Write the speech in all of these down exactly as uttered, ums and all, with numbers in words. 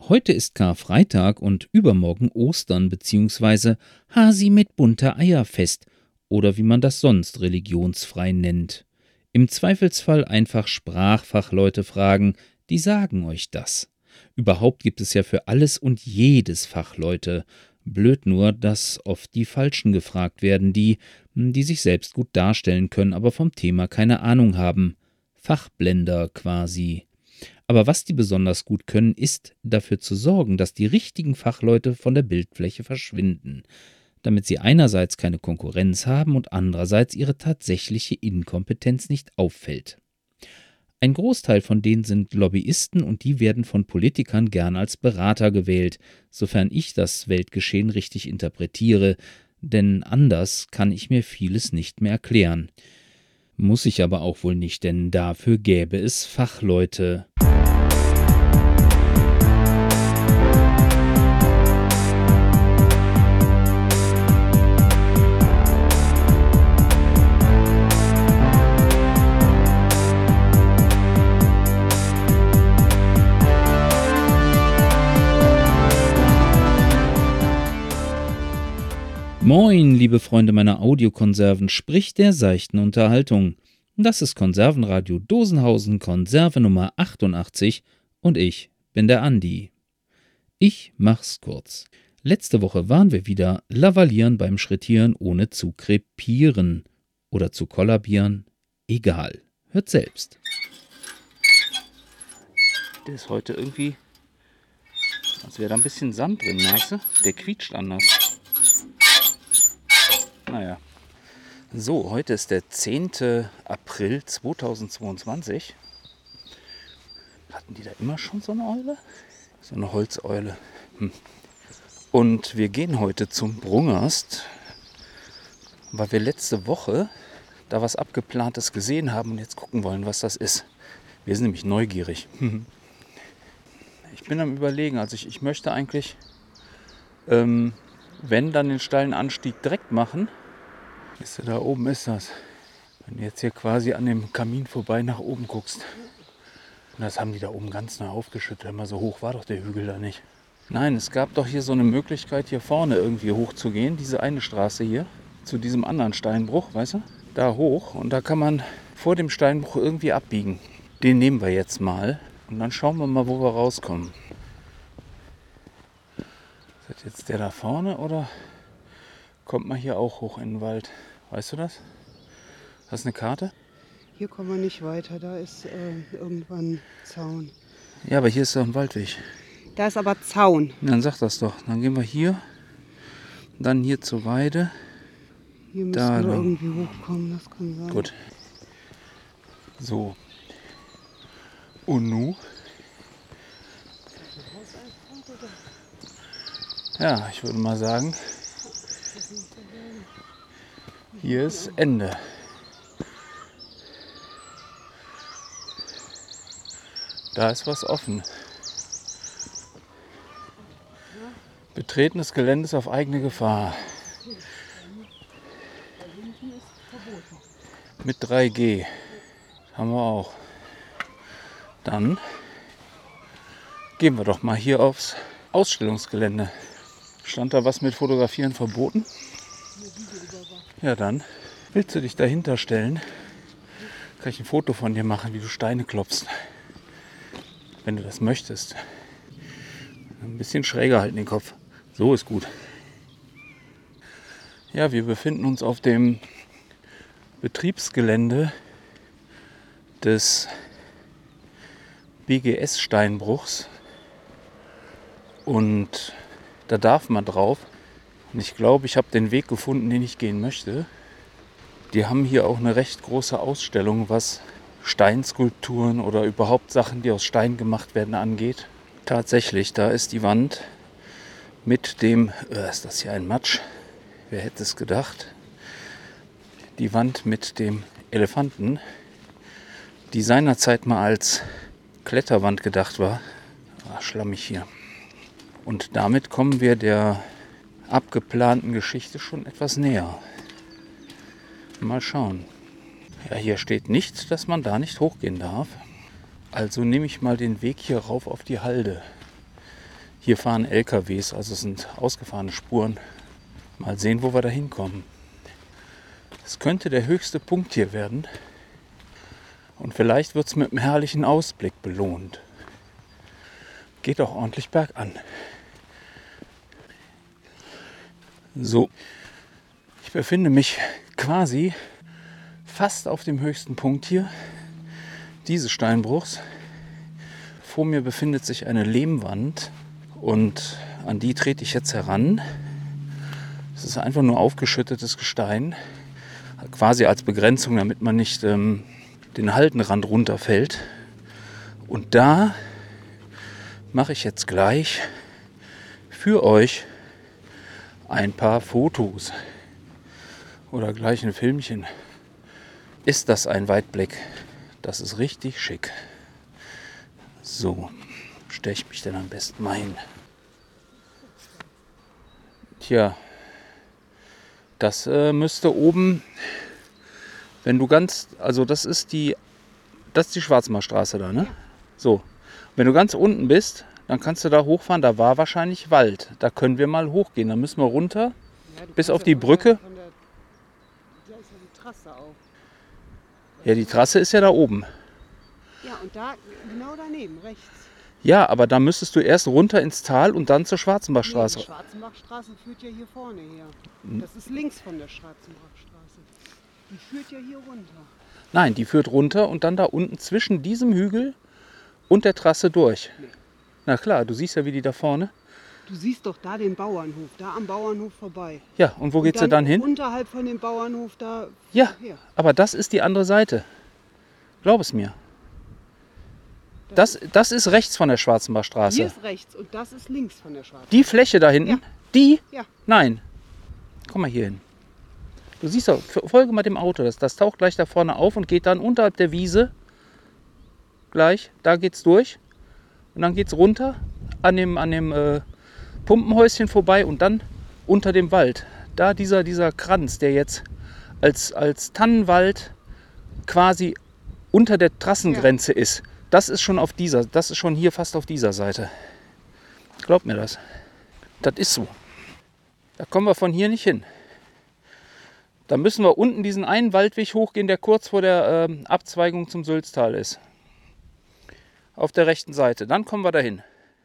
Heute ist Karfreitag und übermorgen Ostern bzw. Hasi mit bunter Eierfest oder wie man das sonst religionsfrei nennt. Im Zweifelsfall einfach Sprachfachleute fragen, die sagen euch das. Überhaupt gibt es ja für alles und jedes Fachleute. Blöd nur, dass oft die Falschen gefragt werden, die, die sich selbst gut darstellen können, aber vom Thema keine Ahnung haben. Fachblender quasi. Aber was die besonders gut können, ist, dafür zu sorgen, dass die richtigen Fachleute von der Bildfläche verschwinden, damit sie einerseits keine Konkurrenz haben und andererseits ihre tatsächliche Inkompetenz nicht auffällt. Ein Großteil von denen sind Lobbyisten und die werden von Politikern gern als Berater gewählt, sofern ich das Weltgeschehen richtig interpretiere, denn anders kann ich mir vieles nicht mehr erklären. Muss ich aber auch wohl nicht, denn dafür gäbe es Fachleute. Moin, liebe Freunde meiner Audiokonserven, sprich der seichten Unterhaltung. Das ist Konservenradio Dosenhausen, Konserve Nummer achtundachtzig und ich bin der Andi. Ich mach's kurz. Letzte Woche waren wir wieder lavalieren beim Schrittieren ohne zu krepieren oder zu kollabieren. Egal, hört selbst. Der ist heute irgendwie, als wäre da ein bisschen Sand drin, merkst du? Der quietscht anders. Naja, so, heute ist der zehnte April zweitausendzweiundzwanzig. Hatten die da immer schon so eine Eule? So eine Holzeule. Hm. Und wir gehen heute zum Brungerst, weil wir letzte Woche da was Abgeplantes gesehen haben und jetzt gucken wollen, was das ist. Wir sind nämlich neugierig. Ich bin am Überlegen, also ich, ich möchte eigentlich, ähm, wenn, dann den steilen Anstieg direkt machen. Ist da oben ist das. Wenn du jetzt hier quasi an dem Kamin vorbei nach oben guckst. Und das haben die da oben ganz nah aufgeschüttet. Immer so hoch war doch der Hügel da nicht. Nein, es gab doch hier so eine Möglichkeit, hier vorne irgendwie hochzugehen. Diese eine Straße hier. Zu diesem anderen Steinbruch, weißt du? Da hoch. Und da kann man vor dem Steinbruch irgendwie abbiegen. Den nehmen wir jetzt mal. Und dann schauen wir mal, wo wir rauskommen. Ist das jetzt der da vorne oder kommt man hier auch hoch in den Wald? Weißt du das? Hast du eine Karte? Hier kommen wir nicht weiter, da ist äh, irgendwann Zaun. Ja, aber hier ist doch ein Waldweg. Da ist aber Zaun. Dann sag das doch. Dann gehen wir hier, dann hier zur Weide. Hier müssen da wir lang. irgendwie hochkommen, das kann sein. Gut. So. Und nu? Ja, ich würde mal sagen, hier ist Ende. Da ist was offen. Betreten des Geländes auf eigene Gefahr. Mit drei G. Haben wir auch. Dann gehen wir doch mal hier aufs Ausstellungsgelände. Stand da was mit Fotografieren verboten? Ja, dann willst du dich dahinter stellen. Kann ich ein Foto von dir machen, wie du Steine klopfst. Wenn du das möchtest. Ein bisschen schräger halten den Kopf. So ist gut. Ja, wir befinden uns auf dem Betriebsgelände des B G S-Steinbruchs. Und da darf man drauf. Und ich glaube, ich habe den Weg gefunden, den ich gehen möchte. Die haben hier auch eine recht große Ausstellung, was Steinskulpturen oder überhaupt Sachen, die aus Stein gemacht werden, angeht. Tatsächlich, da ist die Wand mit dem, äh, ist das hier ein Matsch? Wer hätte es gedacht? Die Wand mit dem Elefanten, die seinerzeit mal als Kletterwand gedacht war. Ah, schlammig hier. Und damit kommen wir der abgeplanten Geschichte schon etwas näher. Mal schauen. Ja, hier steht nicht, dass man da nicht hochgehen darf. Also nehme ich mal den Weg hier rauf auf die Halde. Hier fahren L K Ws, also es sind ausgefahrene Spuren. Mal sehen, wo wir da hinkommen. Es könnte der höchste Punkt hier werden. Und vielleicht wird es mit einem herrlichen Ausblick belohnt. Geht auch ordentlich bergan. So, ich befinde mich quasi fast auf dem höchsten Punkt hier dieses Steinbruchs. Vor mir befindet sich eine Lehmwand und an die trete ich jetzt heran. Es ist einfach nur aufgeschüttetes Gestein, quasi als Begrenzung, damit man nicht ähm, den Haldenrand runterfällt. Und da mache ich jetzt gleich für euch ein paar Fotos oder gleich ein Filmchen. Ist das ein Weitblick? Das ist richtig schick. So, stelle ich mich denn am besten mal hin. Tja, das äh, müsste oben, wenn du ganz, also das ist die, das ist die Schwarzmarstraße da, ne? So, wenn du ganz unten bist, dann kannst du da hochfahren. Da war wahrscheinlich Wald. Da können wir mal hochgehen. Dann müssen wir runter ja, bis auf die Brücke. Von der, da ist ja die Trasse auch. Ja, die Trasse ist ja da oben. Ja, und da, genau daneben, rechts. Ja, aber da müsstest du erst runter ins Tal und dann zur Schwarzenbachstraße. Nee, die Schwarzenbachstraße führt ja hier vorne her. Das ist links von der Schwarzenbachstraße. Die führt ja hier runter. Nein, die führt runter und dann da unten zwischen diesem Hügel und der Trasse durch. Nee. Na klar, du siehst ja, wie die da vorne. Du siehst doch da den Bauernhof, da am Bauernhof vorbei. Ja, und wo und geht's dann, dann hin? Unterhalb von dem Bauernhof da. Ja, her. Aber das ist die andere Seite. Glaub es mir. Das, das ist rechts von der Schwarzenbachstraße. Hier ist rechts und das ist links von der Schwarzenbachstraße. Die Fläche da hinten? Ja. Die? Ja. Nein. Komm mal hier hin. Du siehst doch, folge mal dem Auto. Das, das taucht gleich da vorne auf und geht dann unterhalb der Wiese. Gleich, da geht's durch. Und dann geht's runter an dem, an dem äh, Pumpenhäuschen vorbei und dann unter dem Wald. Da dieser, dieser Kranz, der jetzt als, als Tannenwald quasi unter der Trassengrenze ja. ist. Das ist schon auf dieser, das ist schon hier fast auf dieser Seite. Glaubt mir das. Das ist so. Da kommen wir von hier nicht hin. Da müssen wir unten diesen einen Waldweg hochgehen, der kurz vor der äh, Abzweigung zum Sülztal ist. Auf der rechten Seite. Dann kommen wir dahin.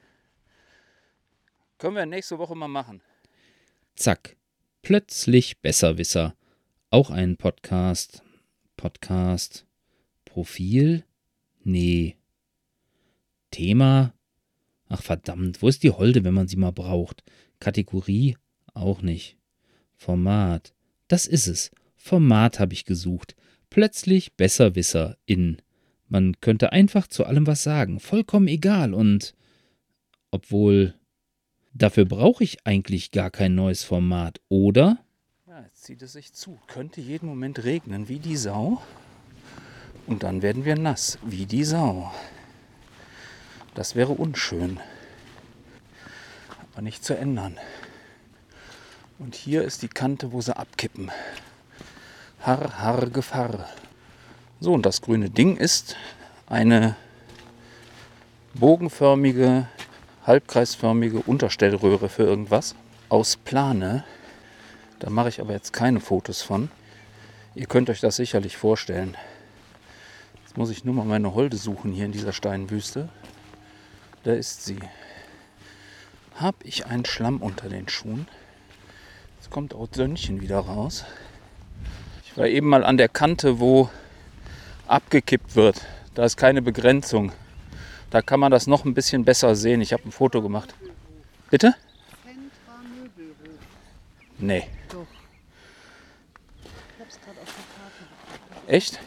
Können wir nächste Woche mal machen. Zack. Plötzlich Besserwisser. Auch ein Podcast. Podcast. Profil. Nee. Thema? Ach verdammt, wo ist die Holde, wenn man sie mal braucht? Kategorie? Auch nicht. Format? Das ist es. Format habe ich gesucht. Plötzlich Besserwisser in. Man könnte einfach zu allem was sagen. Vollkommen egal und obwohl, dafür brauche ich eigentlich gar kein neues Format, oder? Ja, jetzt zieht es sich zu. Könnte jeden Moment regnen wie die Sau. Und dann werden wir nass wie die Sau. Das wäre unschön. Aber nicht zu ändern. Und hier ist die Kante, wo sie abkippen. Harr, harr, Gefahr. So, und das grüne Ding ist eine bogenförmige, halbkreisförmige Unterstellröhre für irgendwas aus Plane. Da mache ich aber jetzt keine Fotos von. Ihr könnt euch das sicherlich vorstellen. Jetzt muss ich nur mal meine Holde suchen hier in dieser Steinwüste. Da ist sie. Hab ich einen Schlamm unter den Schuhen? Jetzt kommt auch Sönnchen wieder raus. Ich war eben mal an der Kante, wo abgekippt wird. Da ist keine Begrenzung. Da kann man das noch ein bisschen besser sehen. Ich habe ein Foto gemacht. Bitte? Centra Möbelhof. Nee. Doch. Ich hab's gerade auf der Karte. Echt?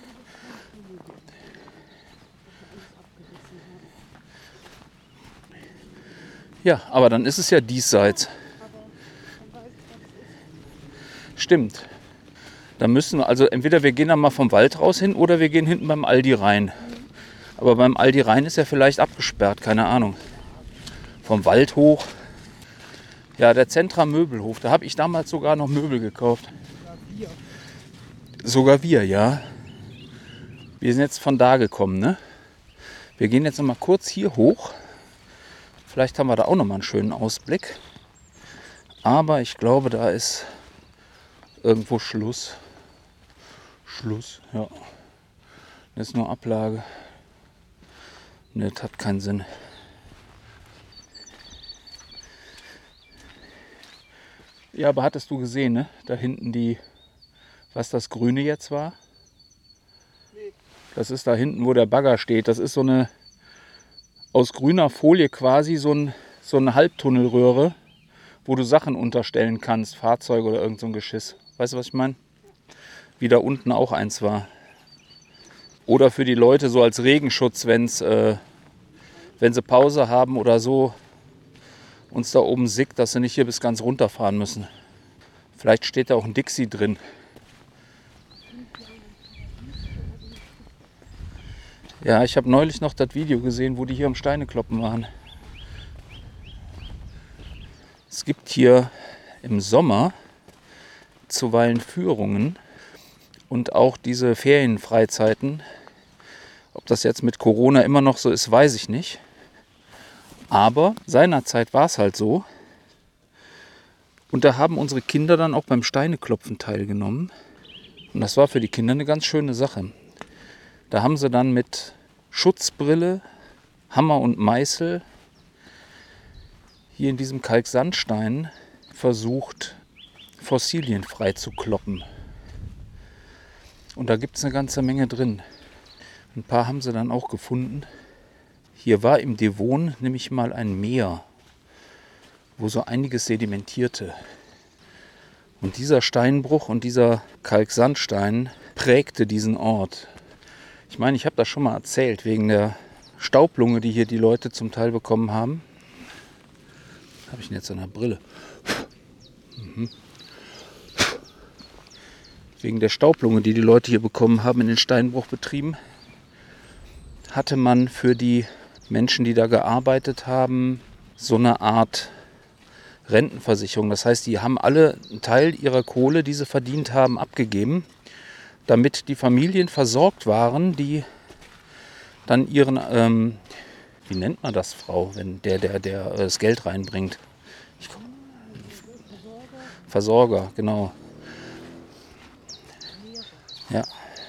Ja, aber dann ist es ja diesseits. Stimmt. Dann müssen wir, also entweder wir gehen dann mal vom Wald raus hin oder wir gehen hinten beim Aldi rein. Aber beim Aldi rein ist ja vielleicht abgesperrt, keine Ahnung. Vom Wald hoch. Ja, der Centra Möbelhof, da habe ich damals sogar noch Möbel gekauft. Sogar wir, ja. Wir sind jetzt von da gekommen, ne? Wir gehen jetzt noch mal kurz hier hoch. Vielleicht haben wir da auch nochmal einen schönen Ausblick. Aber ich glaube, da ist irgendwo Schluss. Schluss, ja. Das ist nur Ablage. Ne, das hat keinen Sinn. Ja, aber hattest du gesehen, ne? Da hinten die, was das Grüne jetzt war? Nee. Das ist da hinten, wo der Bagger steht. Das ist so eine aus grüner Folie quasi so, ein, so eine Halbtunnelröhre, wo du Sachen unterstellen kannst, Fahrzeuge oder irgend so ein Geschiss. Weißt du, was ich meine? Wie da unten auch eins war. Oder für die Leute so als Regenschutz, wenn's, äh, wenn sie Pause haben oder so, uns da oben sickt, dass sie nicht hier bis ganz runterfahren müssen. Vielleicht steht da auch ein Dixie drin. Ja, ich habe neulich noch das Video gesehen, wo die hier am Steinekloppen waren. Es gibt hier im Sommer zuweilen Führungen und auch diese Ferienfreizeiten. Ob das jetzt mit Corona immer noch so ist, weiß ich nicht. Aber seinerzeit war es halt so. Und da haben unsere Kinder dann auch beim Steineklopfen teilgenommen. Und das war für die Kinder eine ganz schöne Sache. Da haben sie dann mit Schutzbrille, Hammer und Meißel hier in diesem Kalksandstein versucht, Fossilien frei zu kloppen. Und da gibt es eine ganze Menge drin. Ein paar haben sie dann auch gefunden. Hier war im Devon nämlich mal ein Meer, wo so einiges sedimentierte. Und dieser Steinbruch und dieser Kalksandstein prägte diesen Ort. Ich meine, ich habe das schon mal erzählt, wegen der Staublunge, die hier die Leute zum Teil bekommen haben. Was habe ich denn jetzt an der Brille? Mhm. Wegen der Staublunge, die die Leute hier bekommen haben in den Steinbruchbetrieben, hatte man für die Menschen, die da gearbeitet haben, so eine Art Rentenversicherung. Das heißt, die haben alle einen Teil ihrer Kohle, die sie verdient haben, abgegeben, damit die Familien versorgt waren, die dann ihren, ähm, wie nennt man das, Frau, wenn der, der, der das Geld reinbringt? Ich, Versorger, genau. Ja.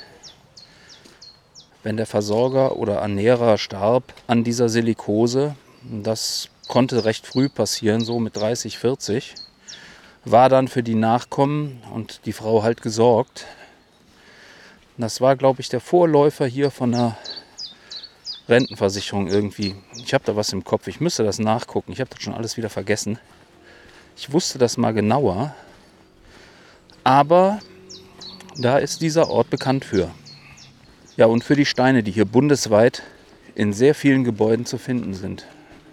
Wenn der Versorger oder Ernährer starb an dieser Silikose, das konnte recht früh passieren, so mit dreißig, vierzig, war dann für die Nachkommen und die Frau halt gesorgt. Das war, glaube ich, der Vorläufer hier von einer Rentenversicherung irgendwie. Ich habe da was im Kopf, ich müsste das nachgucken, ich habe das schon alles wieder vergessen. Ich wusste das mal genauer, aber da ist dieser Ort bekannt für. Ja, und für die Steine, die hier bundesweit in sehr vielen Gebäuden zu finden sind.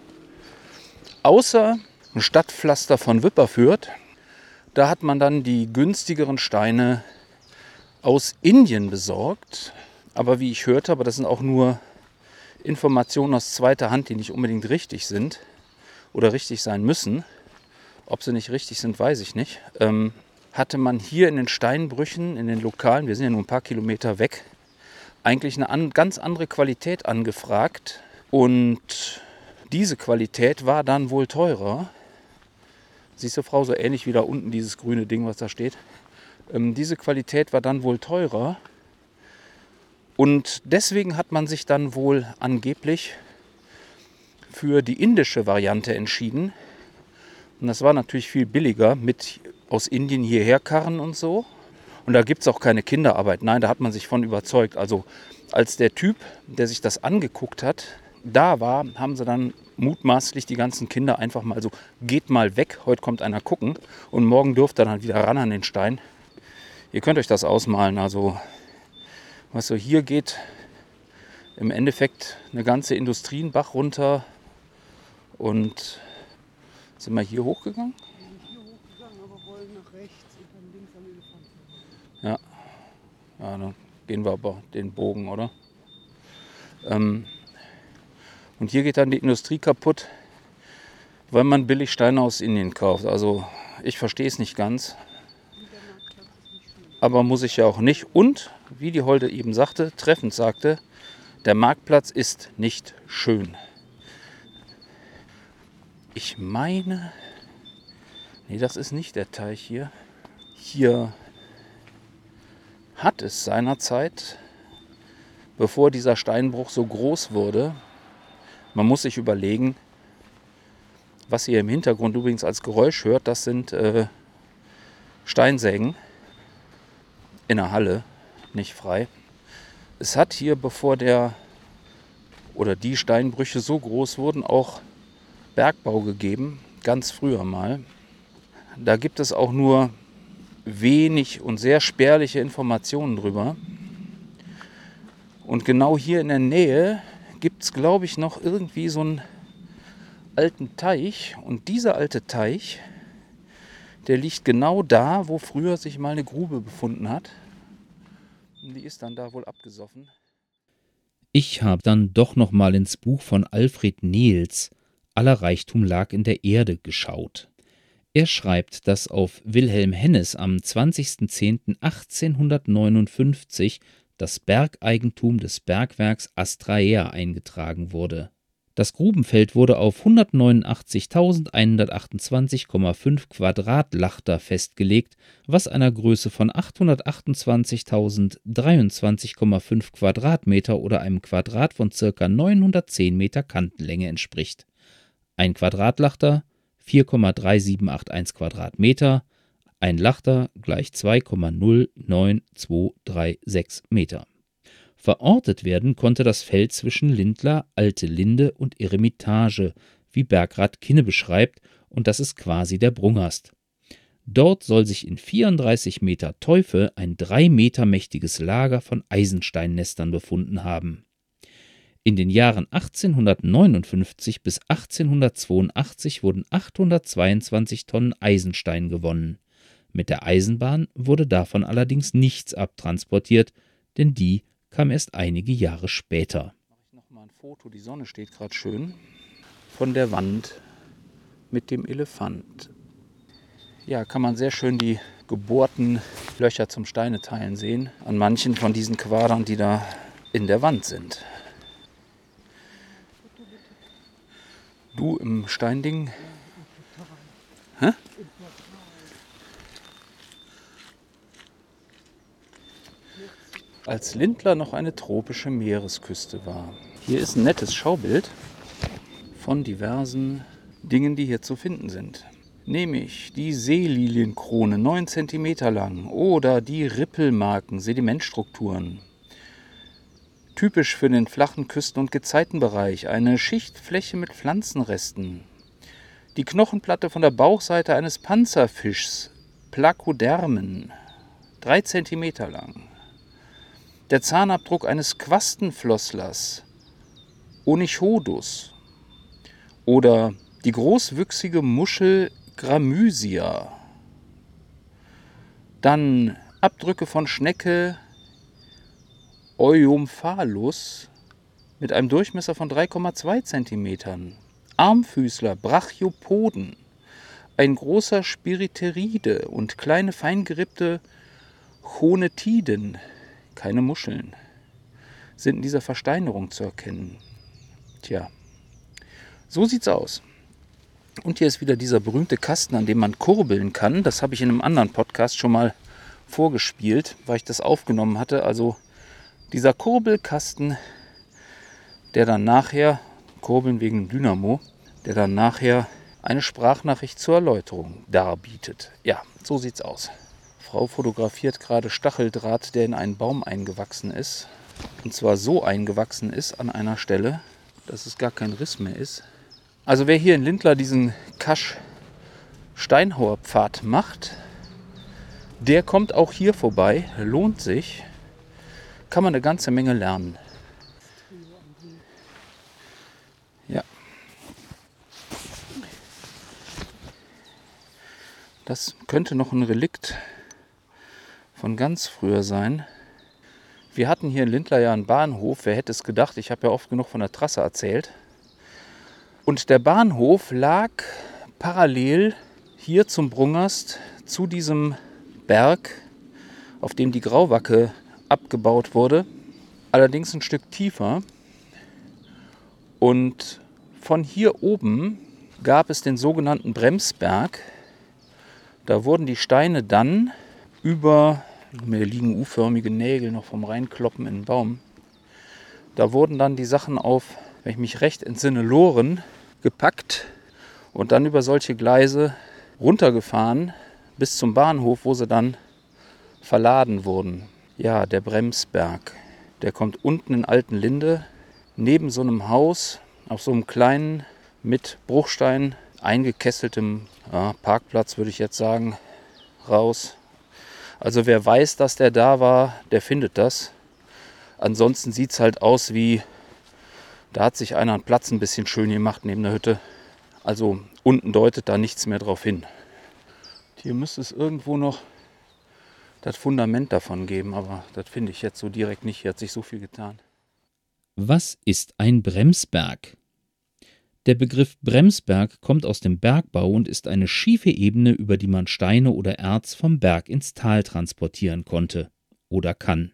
Außer ein Stadtpflaster von Wipperfürth, da hat man dann die günstigeren Steine aus Indien besorgt. Aber wie ich hörte, aber das sind auch nur Informationen aus zweiter Hand, die nicht unbedingt richtig sind oder richtig sein müssen. Ob sie nicht richtig sind, weiß ich nicht. Ähm, hatte man hier in den Steinbrüchen, in den Lokalen, wir sind ja nur ein paar Kilometer weg, eigentlich eine an, ganz andere Qualität angefragt. Und diese Qualität war dann wohl teurer. Siehst du, Frau, so ähnlich wie da unten dieses grüne Ding, was da steht. Ähm, diese Qualität war dann wohl teurer. Und deswegen hat man sich dann wohl angeblich für die indische Variante entschieden. Und das war natürlich viel billiger mit aus Indien hierher karren und so. Und da gibt es auch keine Kinderarbeit. Nein, da hat man sich von überzeugt. Also als der Typ, der sich das angeguckt hat, da war, haben sie dann mutmaßlich die ganzen Kinder einfach mal so, geht mal weg, heute kommt einer gucken und morgen dürft ihr dann wieder ran an den Stein. Ihr könnt euch das ausmalen. Also, was so hier geht, im Endeffekt eine ganze Industrie einen Bach runter. Und sind wir hier hochgegangen? Wir sind hier hochgegangen, aber wollen nach rechts und dann links am Elefanten. Ja. Ja, dann gehen wir aber den Bogen, oder? Ähm, und hier geht dann die Industrie kaputt, weil man billig Steine aus Indien kauft. Also ich verstehe es nicht ganz. Aber muss ich ja auch nicht. Und, wie die Holde eben sagte, treffend sagte, der Marktplatz ist nicht schön. Ich meine, nee, das ist nicht der Teich hier. Hier hat es seinerzeit, bevor dieser Steinbruch so groß wurde, man muss sich überlegen, was ihr im Hintergrund übrigens als Geräusch hört, das sind äh, Steinsägen in der Halle, nicht frei. Es hat hier, bevor der oder die Steinbrüche so groß wurden, auch Bergbau gegeben, ganz früher mal. Da gibt es auch nur wenig und sehr spärliche Informationen drüber. Und genau hier in der Nähe gibt es, glaube ich, noch irgendwie so einen alten Teich. Und dieser alte Teich, der liegt genau da, wo früher sich mal eine Grube befunden hat. Und die ist dann da wohl abgesoffen. Ich habe dann doch noch mal ins Buch von Alfred Nehls, Aller Reichtum lag in der Erde, geschaut. Er schreibt, dass auf Wilhelm Hennes am zwanzigsten zehnten achtzehnhundertneunundfünfzig das Bergeigentum des Bergwerks Astraea eingetragen wurde. Das Grubenfeld wurde auf hundertneunundachtzigtausendeinhundertachtundzwanzig Komma fünf Quadratlachter festgelegt, was einer Größe von achthundertachtundzwanzigtausenddreiundzwanzig Komma fünf Quadratmeter oder einem Quadrat von ca. neunhundertzehn Meter Kantenlänge entspricht. Ein Quadratlachter vier Komma drei sieben acht eins Quadratmeter, ein Lachter gleich zwei Komma null neun zwei drei sechs Meter. Verortet werden konnte das Feld zwischen Lindlar, Alte Linde und Eremitage, wie Bergrat Kinne beschreibt, und das ist quasi der Brungast. Dort soll sich in vierunddreißig Meter Teufe ein drei Meter mächtiges Lager von Eisensteinnestern befunden haben. In den Jahren achtzehnhundertneunundfünfzig bis achtzehnhundertzweiundachtzig wurden achthundertzweiundzwanzig Tonnen Eisenstein gewonnen. Mit der Eisenbahn wurde davon allerdings nichts abtransportiert, denn die kam erst einige Jahre später. Mache ich noch mal ein Foto, die Sonne steht gerade schön, von der Wand mit dem Elefant. Ja, kann man sehr schön die gebohrten Löcher zum Steineteilen sehen, an manchen von diesen Quadern, die da in der Wand sind. Du im Steinding? Hä? Als Lindlar noch eine tropische Meeresküste war. Hier ist ein nettes Schaubild von diversen Dingen, die hier zu finden sind. Nämlich die Seelilienkrone, neun Zentimeter lang, oder die Rippelmarken, Sedimentstrukturen. Typisch für den flachen Küsten- und Gezeitenbereich, eine Schichtfläche mit Pflanzenresten. Die Knochenplatte von der Bauchseite eines Panzerfischs, Placodermen, drei Zentimeter lang. Der Zahnabdruck eines Quastenflosslers, Onychodus. Oder die großwüchsige Muschel Gramysia. Dann Abdrücke von Schnecke Euomphalus mit einem Durchmesser von drei Komma zwei Zentimetern. Armfüßler Brachiopoden. Ein großer Spiriteride und kleine feingerippte Chonetiden, keine Muscheln, sind in dieser Versteinerung zu erkennen. Tja, so sieht's aus. Und hier ist wieder dieser berühmte Kasten, an dem man kurbeln kann. Das habe ich in einem anderen Podcast schon mal vorgespielt, weil ich das aufgenommen hatte. Also dieser Kurbelkasten, der dann nachher, Kurbeln wegen Dynamo, der dann nachher eine Sprachnachricht zur Erläuterung darbietet. Ja, so sieht's aus. Frau fotografiert gerade Stacheldraht, der in einen Baum eingewachsen ist. Und zwar so eingewachsen ist an einer Stelle, dass es gar kein Riss mehr ist. Also wer hier in Lindlar diesen Kasch-Steinhauerpfad macht, der kommt auch hier vorbei. Lohnt sich. Kann man eine ganze Menge lernen. Ja. Das könnte noch ein Relikt von ganz früher sein. Wir hatten hier in Lindlar ja einen Bahnhof. Wer hätte es gedacht? Ich habe ja oft genug von der Trasse erzählt. Und der Bahnhof lag parallel hier zum Brungast zu diesem Berg, auf dem die Grauwacke abgebaut wurde. Allerdings ein Stück tiefer. Und von hier oben gab es den sogenannten Bremsberg. Da wurden die Steine dann über, mir liegen U-förmige Nägel noch vom Reinkloppen in den Baum. Da wurden dann die Sachen auf, wenn ich mich recht entsinne, Loren gepackt und dann über solche Gleise runtergefahren bis zum Bahnhof, wo sie dann verladen wurden. Ja, der Bremsberg, der kommt unten in Altenlinde, neben so einem Haus, auf so einem kleinen, mit Bruchstein eingekesseltem ja, Parkplatz, würde ich jetzt sagen, raus. Also wer weiß, dass der da war, der findet das. Ansonsten sieht es halt aus wie, da hat sich einer einen Platz ein bisschen schön gemacht neben der Hütte. Also unten deutet da nichts mehr drauf hin. Hier müsste es irgendwo noch das Fundament davon geben, aber das finde ich jetzt so direkt nicht. Hier hat sich so viel getan. Was ist ein Bremsberg? Der Begriff Bremsberg kommt aus dem Bergbau und ist eine schiefe Ebene, über die man Steine oder Erz vom Berg ins Tal transportieren konnte oder kann.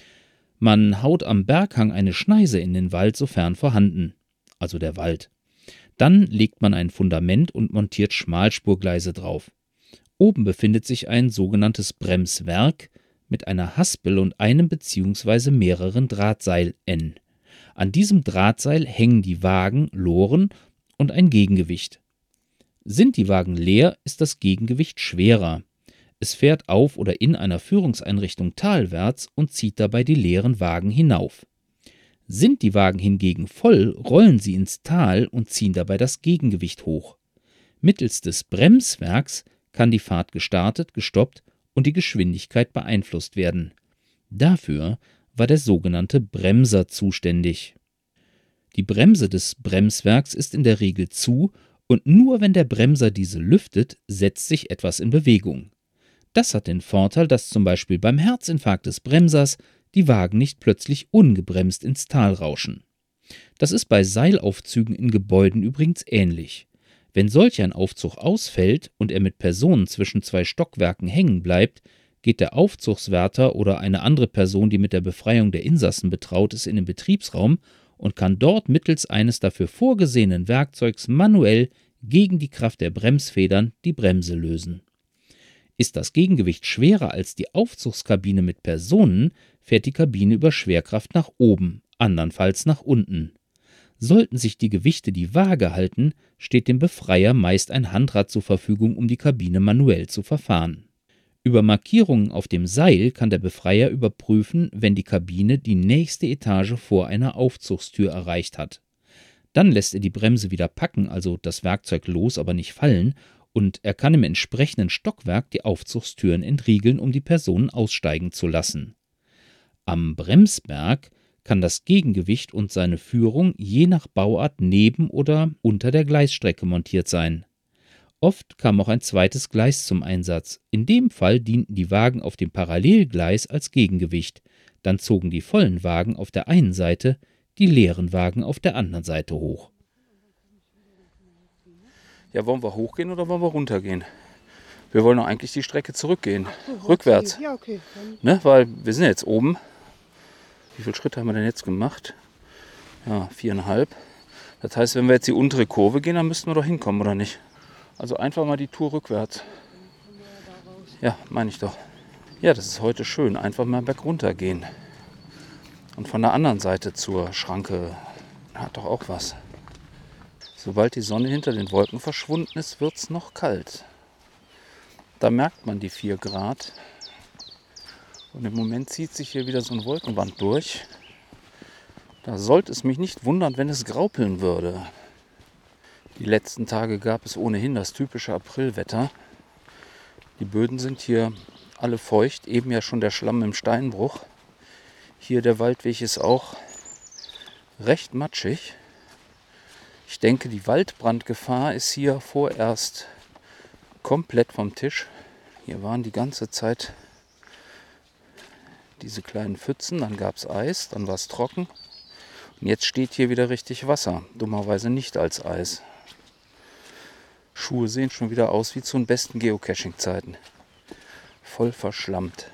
Man haut am Berghang eine Schneise in den Wald, sofern vorhanden, also der Wald. Dann legt man ein Fundament und montiert Schmalspurgleise drauf. Oben befindet sich ein sogenanntes Bremswerk mit einer Haspel und einem bzw. mehreren Drahtseil-N. An diesem Drahtseil hängen die Wagen, Loren und ein Gegengewicht. Sind die Wagen leer, ist das Gegengewicht schwerer. Es fährt auf oder in einer Führungseinrichtung talwärts und zieht dabei die leeren Wagen hinauf. Sind die Wagen hingegen voll, rollen sie ins Tal und ziehen dabei das Gegengewicht hoch. Mittels des Bremswerks kann die Fahrt gestartet, gestoppt und die Geschwindigkeit beeinflusst werden. Dafür war der sogenannte Bremser zuständig. Die Bremse des Bremswerks ist in der Regel zu und nur wenn der Bremser diese lüftet, setzt sich etwas in Bewegung. Das hat den Vorteil, dass zum Beispiel beim Herzinfarkt des Bremsers die Wagen nicht plötzlich ungebremst ins Tal rauschen. Das ist bei Seilaufzügen in Gebäuden übrigens ähnlich. Wenn solch ein Aufzug ausfällt und er mit Personen zwischen zwei Stockwerken hängen bleibt, geht der Aufzugswärter oder eine andere Person, die mit der Befreiung der Insassen betraut ist, in den Betriebsraum und kann dort mittels eines dafür vorgesehenen Werkzeugs manuell gegen die Kraft der Bremsfedern die Bremse lösen. Ist das Gegengewicht schwerer als die Aufzugskabine mit Personen, fährt die Kabine über Schwerkraft nach oben, andernfalls nach unten. Sollten sich die Gewichte die Waage halten, steht dem Befreier meist ein Handrad zur Verfügung, um die Kabine manuell zu verfahren. Über Markierungen auf dem Seil kann der Befreier überprüfen, wenn die Kabine die nächste Etage vor einer Aufzugstür erreicht hat. Dann lässt er die Bremse wieder packen, also das Werkzeug los, aber nicht fallen, und er kann im entsprechenden Stockwerk die Aufzugstüren entriegeln, um die Personen aussteigen zu lassen. Am Bremsberg kann das Gegengewicht und seine Führung je nach Bauart neben oder unter der Gleisstrecke montiert sein. Oft kam auch ein zweites Gleis zum Einsatz. In dem Fall dienten die Wagen auf dem Parallelgleis als Gegengewicht. Dann zogen die vollen Wagen auf der einen Seite, die leeren Wagen auf der anderen Seite hoch. Ja, wollen wir hochgehen oder wollen wir runtergehen? Wir wollen doch eigentlich die Strecke zurückgehen, So, okay. rückwärts. Ja, okay. Dann Ne? Weil wir sind ja jetzt oben. Wie viele Schritte haben wir denn jetzt gemacht? Ja, viereinhalb. Das heißt, wenn wir jetzt die untere Kurve gehen, dann müssten wir doch hinkommen, oder nicht? Also einfach mal die Tour rückwärts. Ja, meine ich doch. Ja, das ist heute schön. Einfach mal bergunter gehen. Und von der anderen Seite zur Schranke. Hat doch auch was. Sobald die Sonne hinter den Wolken verschwunden ist, wird es noch kalt. Da merkt man die vier Grad. Und im Moment zieht sich hier wieder so ein Wolkenband durch. Da sollte es mich nicht wundern, wenn es graupeln würde. Die letzten Tage gab es ohnehin das typische Aprilwetter. Die Böden sind hier alle feucht, eben ja schon der Schlamm im Steinbruch. Hier der Waldweg ist auch recht matschig. Ich denke, die Waldbrandgefahr ist hier vorerst komplett vom Tisch. Hier waren die ganze Zeit diese kleinen Pfützen, dann gab es Eis, dann war es trocken. Und jetzt steht hier wieder richtig Wasser, dummerweise nicht als Eis. Schuhe sehen schon wieder aus wie zu den besten Geocaching-Zeiten. Voll verschlammt.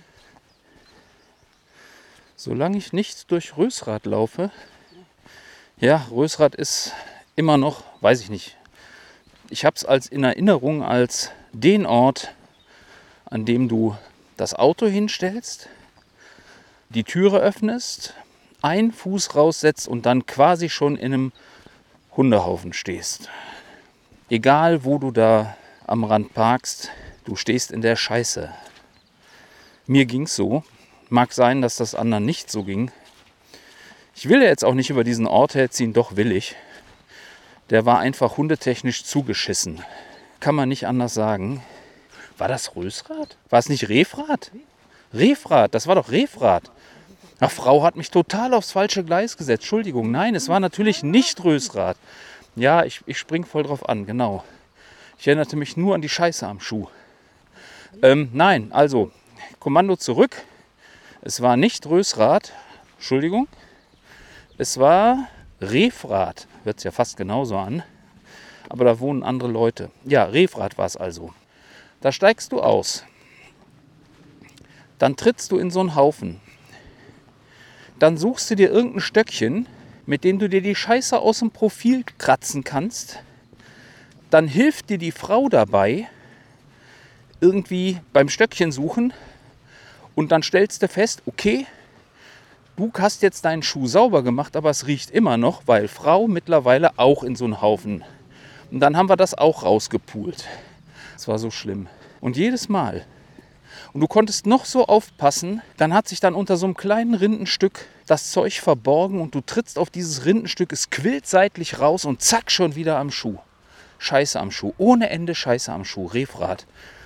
Solange ich nicht durch Rösrath laufe, Ja, Rösrath ist immer noch, weiß ich nicht. Ich habe es als in Erinnerung als den Ort, an dem du das Auto hinstellst, die Türe öffnest, einen Fuß raussetzt und dann quasi schon in einem Hundehaufen stehst. Egal, wo du da am Rand parkst, du stehst in der Scheiße. Mir ging's so. Mag sein, dass das anderen nicht so ging. Ich will ja jetzt auch nicht über diesen Ort herziehen, doch will ich. Der war einfach hundetechnisch zugeschissen. Kann man nicht anders sagen. War das Rösrath? War es nicht Refrath? Refrath, das war doch Refrath. Ach, Frau hat mich total aufs falsche Gleis gesetzt. Entschuldigung, nein, es war natürlich nicht Rösrath. Ja, ich, ich spring voll drauf an, genau. Ich erinnerte mich nur an die Scheiße am Schuh. Ähm, nein, also, Kommando zurück. Es war nicht Rösrath, Entschuldigung. Es war Refrath, hört sich ja fast genauso an. Aber da wohnen andere Leute. Ja, Refrath war es also. Da steigst du aus. Dann trittst du in so einen Haufen. Dann suchst du dir irgendein Stöckchen, mit dem du dir die Scheiße aus dem Profil kratzen kannst. Dann hilft dir die Frau dabei, irgendwie beim Stöckchen suchen. Und dann stellst du fest, okay, du hast jetzt deinen Schuh sauber gemacht, aber es riecht immer noch, weil Frau mittlerweile auch in so einen Haufen. Und dann haben wir das auch rausgepult. Das war so schlimm. Und jedes Mal. Und du konntest noch so aufpassen, dann hat sich dann unter so einem kleinen Rindenstück das Zeug verborgen und du trittst auf dieses Rindenstück, es quillt seitlich raus und zack, schon wieder am Schuh. Scheiße am Schuh, ohne Ende Scheiße am Schuh, Refrath.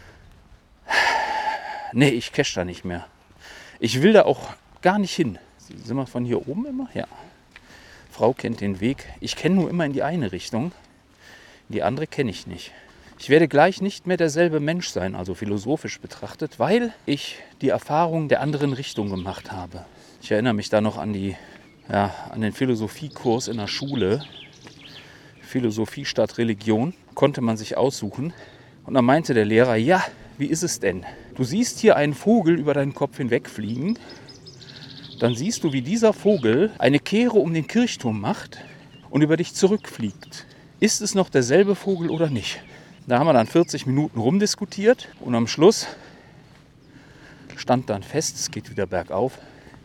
Nee, ich cash da nicht mehr. Ich will da auch gar nicht hin. Sind wir von hier oben immer? Ja. Frau kennt den Weg. Ich kenne nur immer in die eine Richtung. Die andere kenne ich nicht. Ich werde gleich nicht mehr derselbe Mensch sein, also philosophisch betrachtet, weil ich die Erfahrung der anderen Richtung gemacht habe. Ich erinnere mich da noch an, die, ja, an den Philosophiekurs in der Schule. Philosophie statt Religion konnte man sich aussuchen. Und dann meinte der Lehrer, ja, wie ist es denn? Du siehst hier einen Vogel über deinen Kopf hinwegfliegen. Dann siehst du, wie dieser Vogel eine Kehre um den Kirchturm macht und über dich zurückfliegt. Ist es noch derselbe Vogel oder nicht? Da haben wir dann vierzig Minuten rumdiskutiert und am Schluss stand dann fest, es geht wieder bergauf.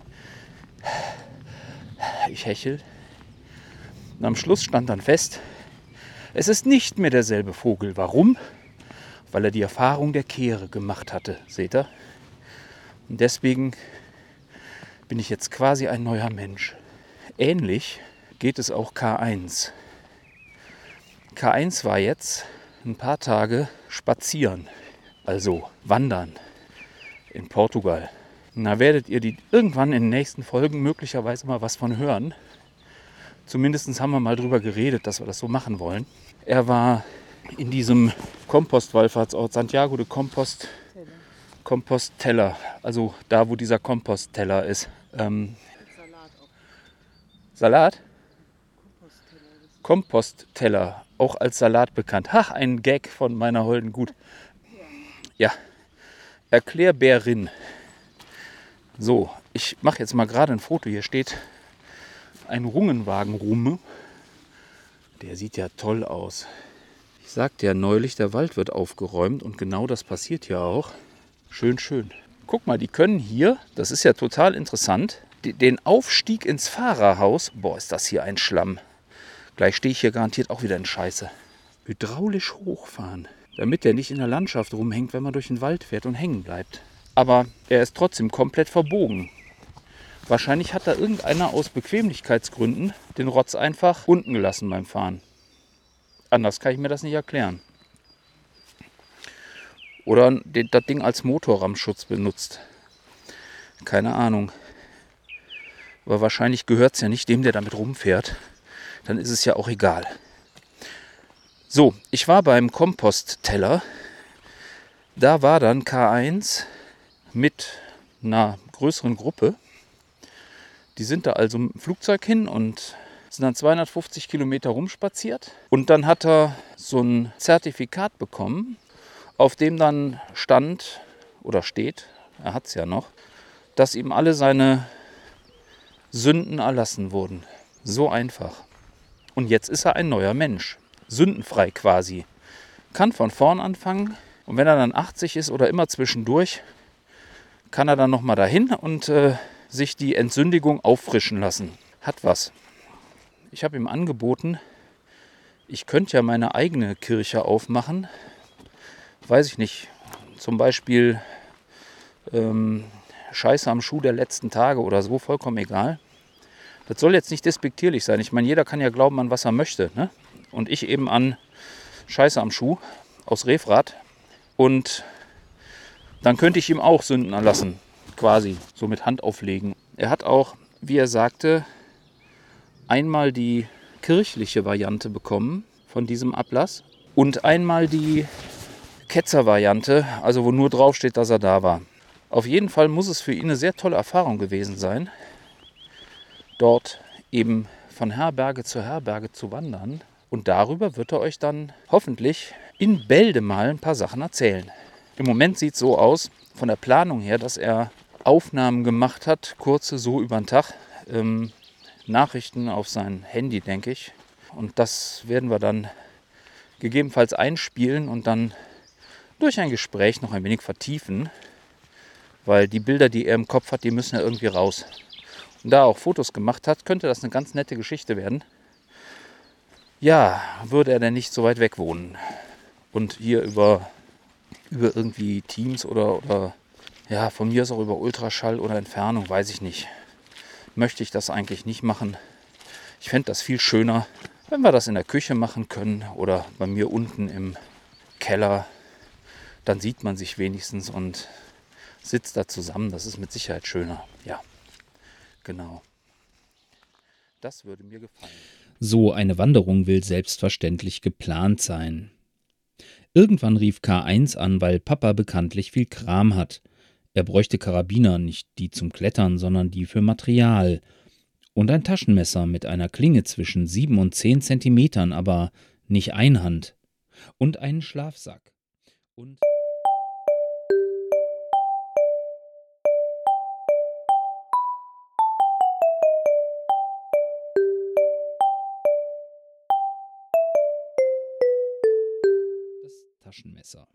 Ich hechel. Und am Schluss stand dann fest, es ist nicht mehr derselbe Vogel. Warum? Weil er die Erfahrung der Kehre gemacht hatte, seht ihr? Und deswegen bin ich jetzt quasi ein neuer Mensch. Ähnlich geht es auch K eins. K eins war jetzt ein paar Tage spazieren, also wandern in Portugal. Und da werdet ihr die irgendwann in den nächsten Folgen möglicherweise mal was von hören. Zumindest haben wir mal drüber geredet, dass wir das so machen wollen. Er war in diesem Kompostwallfahrtsort Santiago de Compost, Compostela, also da, wo dieser Kompostteller ist. Ähm, Salat? Kompostteller, auch als Salat bekannt. Ha, ein Gag von meiner holden Gut. Ja, Erklärbärin. So, ich mache jetzt mal gerade ein Foto. Hier steht ein Rungenwagen rum. Der sieht ja toll aus. Ich sagte ja neulich, der Wald wird aufgeräumt und genau das passiert hier auch. Schön, schön. Guck mal, die können hier, das ist ja total interessant, den Aufstieg ins Fahrerhaus, boah, ist das hier ein Schlamm. Gleich stehe ich hier garantiert auch wieder in Scheiße. Hydraulisch hochfahren, damit der nicht in der Landschaft rumhängt, wenn man durch den Wald fährt und hängen bleibt. Aber er ist trotzdem komplett verbogen. Wahrscheinlich hat da irgendeiner aus Bequemlichkeitsgründen den Rotz einfach unten gelassen beim Fahren. Anders kann ich mir das nicht erklären. Oder das Ding als Motorraumschutz benutzt. Keine Ahnung. Aber wahrscheinlich gehört es ja nicht dem, der damit rumfährt. Dann ist es ja auch egal. So, ich war beim Kompostteller. Da war dann K eins mit einer größeren Gruppe. Die sind da also mit dem Flugzeug hin und sind dann zweihundertfünfzig Kilometer rumspaziert. Und dann hat er so ein Zertifikat bekommen, auf dem dann stand oder steht, er hat es ja noch, dass ihm alle seine Sünden erlassen wurden. So einfach. Und jetzt ist er ein neuer Mensch. Sündenfrei quasi. Kann von vorn anfangen. Und wenn er dann achtzig ist oder immer zwischendurch, kann er dann nochmal dahin und äh, sich die Entsündigung auffrischen lassen. Hat was. Ich habe ihm angeboten, ich könnte ja meine eigene Kirche aufmachen. Weiß ich nicht. Zum Beispiel ähm, Scheiße am Schuh der letzten Tage oder so, vollkommen egal. Das soll jetzt nicht despektierlich sein. Ich meine, jeder kann ja glauben an was er möchte. Ne? Und ich eben an Scheiße am Schuh aus Refrath. Und dann könnte ich ihm auch Sünden erlassen. Quasi, so mit Hand auflegen. Er hat auch, wie er sagte, einmal die kirchliche Variante bekommen von diesem Ablass und einmal die Ketzer-Variante, also wo nur drauf steht, dass er da war. Auf jeden Fall muss es für ihn eine sehr tolle Erfahrung gewesen sein, dort eben von Herberge zu Herberge zu wandern. Und darüber wird er euch dann hoffentlich in Bälde mal ein paar Sachen erzählen. Im Moment sieht es so aus, von der Planung her, dass er Aufnahmen gemacht hat, kurze so über den Tag, ähm, Nachrichten auf sein Handy, denke ich. Und das werden wir dann gegebenenfalls einspielen und dann durch ein Gespräch noch ein wenig vertiefen, weil die Bilder, die er im Kopf hat, die müssen ja irgendwie raus. Und da er auch Fotos gemacht hat, könnte das eine ganz nette Geschichte werden. Ja, würde er denn nicht so weit weg wohnen und hier über, über irgendwie Teams oder, oder ja, von mir ist auch über Ultraschall oder Entfernung, weiß ich nicht. Möchte ich das eigentlich nicht machen. Ich fände das viel schöner, wenn wir das in der Küche machen können oder bei mir unten im Keller. Dann sieht man sich wenigstens und sitzt da zusammen. Das ist mit Sicherheit schöner. Ja, genau. Das würde mir gefallen. So eine Wanderung will selbstverständlich geplant sein. Irgendwann rief K eins an, weil Papa bekanntlich viel Kram hat. Er bräuchte Karabiner, nicht die zum Klettern, sondern die für Material. Und ein Taschenmesser mit einer Klinge zwischen sieben und zehn Zentimetern, aber nicht Einhand. Und einen Schlafsack. Und das Taschenmesser.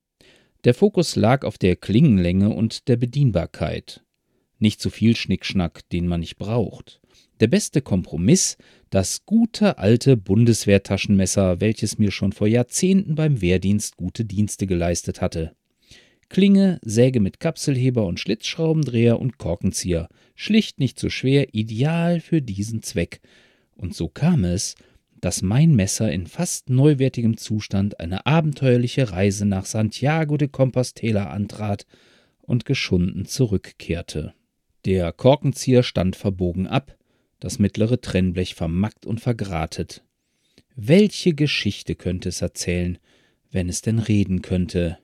Der Fokus lag auf der Klingenlänge und der Bedienbarkeit. Nicht zu viel Schnickschnack, den man nicht braucht. Der beste Kompromiss, das gute alte Bundeswehrtaschenmesser, welches mir schon vor Jahrzehnten beim Wehrdienst gute Dienste geleistet hatte. Klinge, Säge mit Kapselheber und Schlitzschraubendreher und Korkenzieher. Schlicht nicht zu schwer, ideal für diesen Zweck. Und so kam es, dass mein Messer in fast neuwertigem Zustand eine abenteuerliche Reise nach Santiago de Compostela antrat und geschunden zurückkehrte. Der Korkenzieher stand verbogen ab, das mittlere Trennblech vermackt und vergratet. Welche Geschichte könnte es erzählen, wenn es denn reden könnte?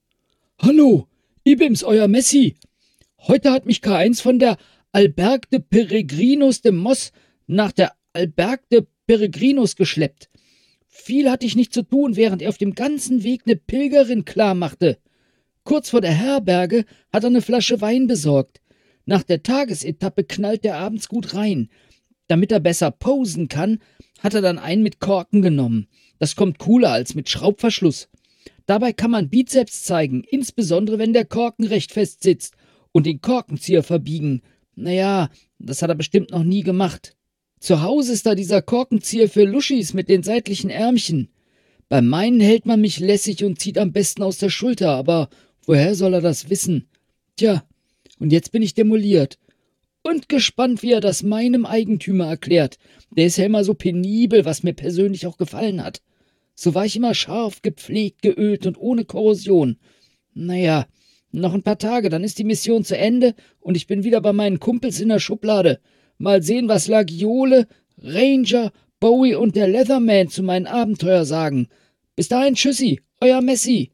»Hallo, ich bin's, euer Messi. Heute hat mich K eins von der Albergue de Peregrinos de Mos nach der Albergue de Peregrinos geschleppt. Viel hatte ich nicht zu tun, während er auf dem ganzen Weg eine Pilgerin klarmachte. Kurz vor der Herberge hat er eine Flasche Wein besorgt. Nach der Tagesetappe knallt er abends gut rein. Damit er besser posen kann, hat er dann einen mit Korken genommen. Das kommt cooler als mit Schraubverschluss. Dabei kann man Bizeps zeigen, insbesondere wenn der Korken recht fest sitzt, und den Korkenzieher verbiegen. Naja, das hat er bestimmt noch nie gemacht. Zu Hause ist da dieser Korkenzieher für Luschis mit den seitlichen Ärmchen. Bei meinen hält man mich lässig und zieht am besten aus der Schulter, aber woher soll er das wissen? Tja, und jetzt bin ich demoliert. Und gespannt, wie er das meinem Eigentümer erklärt. Der ist ja immer so penibel, was mir persönlich auch gefallen hat. So war ich immer scharf, gepflegt, geölt und ohne Korrosion. Naja, noch ein paar Tage, dann ist die Mission zu Ende und ich bin wieder bei meinen Kumpels in der Schublade. Mal sehen, was Lagiole, Ranger, Bowie und der Leatherman zu meinen Abenteuer sagen. Bis dahin, tschüssi, euer Messi.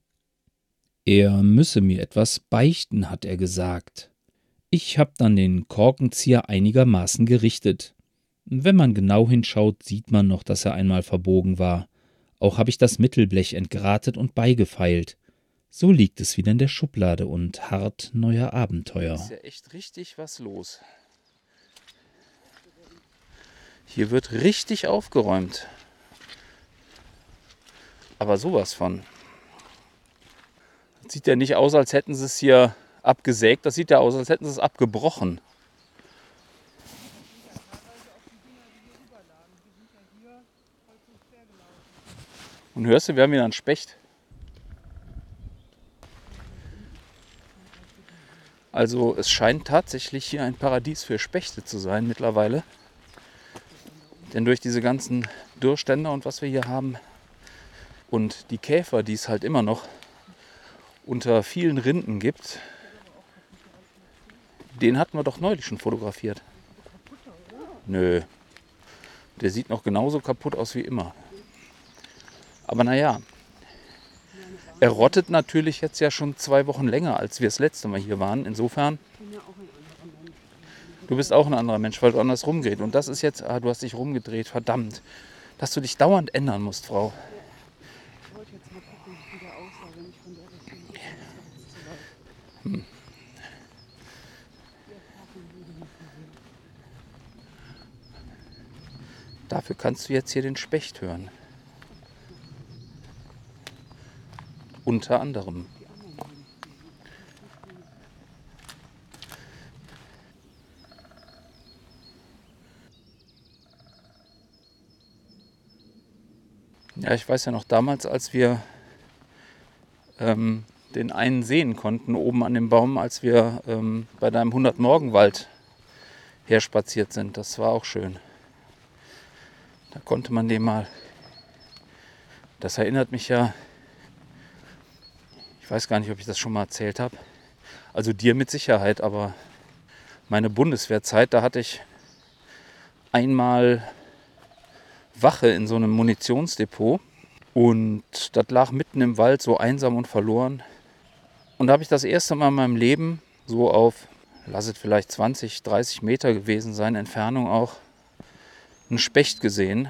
Er müsse mir etwas beichten, hat er gesagt. Ich hab dann den Korkenzieher einigermaßen gerichtet. Wenn man genau hinschaut, sieht man noch, dass er einmal verbogen war. Auch habe ich das Mittelblech entgratet und beigefeilt. So liegt es wieder in der Schublade und harrt neuer Abenteuer. Ist ja echt richtig was los. Hier wird richtig aufgeräumt. Aber sowas von. Das sieht ja nicht aus, als hätten sie es hier abgesägt. Das sieht ja aus, als hätten sie es abgebrochen. Und hörst du, wir haben wieder einen Specht. Also es scheint tatsächlich hier ein Paradies für Spechte zu sein mittlerweile. Denn durch diese ganzen Dürrstände und was wir hier haben und die Käfer, die es halt immer noch unter vielen Rinden gibt, den hatten wir doch neulich schon fotografiert. Nö, der sieht noch genauso kaputt aus wie immer. Aber naja, er rottet natürlich jetzt ja schon zwei Wochen länger, als wir das letzte Mal hier waren. Insofern, du bist auch ein anderer Mensch, weil du anders rumgehst. Und das ist jetzt, ah, du hast dich rumgedreht, verdammt. Dass du dich dauernd ändern musst, Frau. Ich wollte jetzt mal gucken, wie der aussah, wenn ich von der Richtung Hm. Dafür kannst du jetzt hier den Specht hören. Unter anderem. Ja, ich weiß ja noch damals, als wir ähm, den einen sehen konnten, oben an dem Baum, als wir ähm, bei deinem hundert-Morgen-Wald herspaziert sind. Das war auch schön. Da konnte man den mal... Das erinnert mich ja... Ich weiß gar nicht, ob ich das schon mal erzählt habe. Also dir mit Sicherheit, aber meine Bundeswehrzeit, da hatte ich einmal Wache in so einem Munitionsdepot und das lag mitten im Wald, so einsam und verloren. Und da habe ich das erste Mal in meinem Leben so auf, lass es vielleicht zwanzig, dreißig Meter gewesen sein, Entfernung auch, einen Specht gesehen.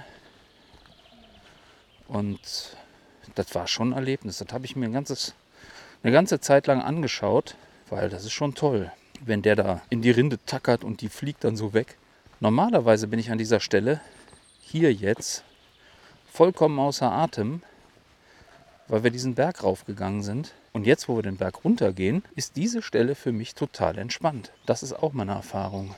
Und das war schon ein Erlebnis. Das habe ich mir ein ganzes... eine ganze Zeit lang angeschaut, weil das ist schon toll, wenn der da in die Rinde tackert und die fliegt dann so weg. Normalerweise bin ich an dieser Stelle hier jetzt vollkommen außer Atem, weil wir diesen Berg raufgegangen sind. Und jetzt, wo wir den Berg runtergehen, ist diese Stelle für mich total entspannt. Das ist auch meine Erfahrung.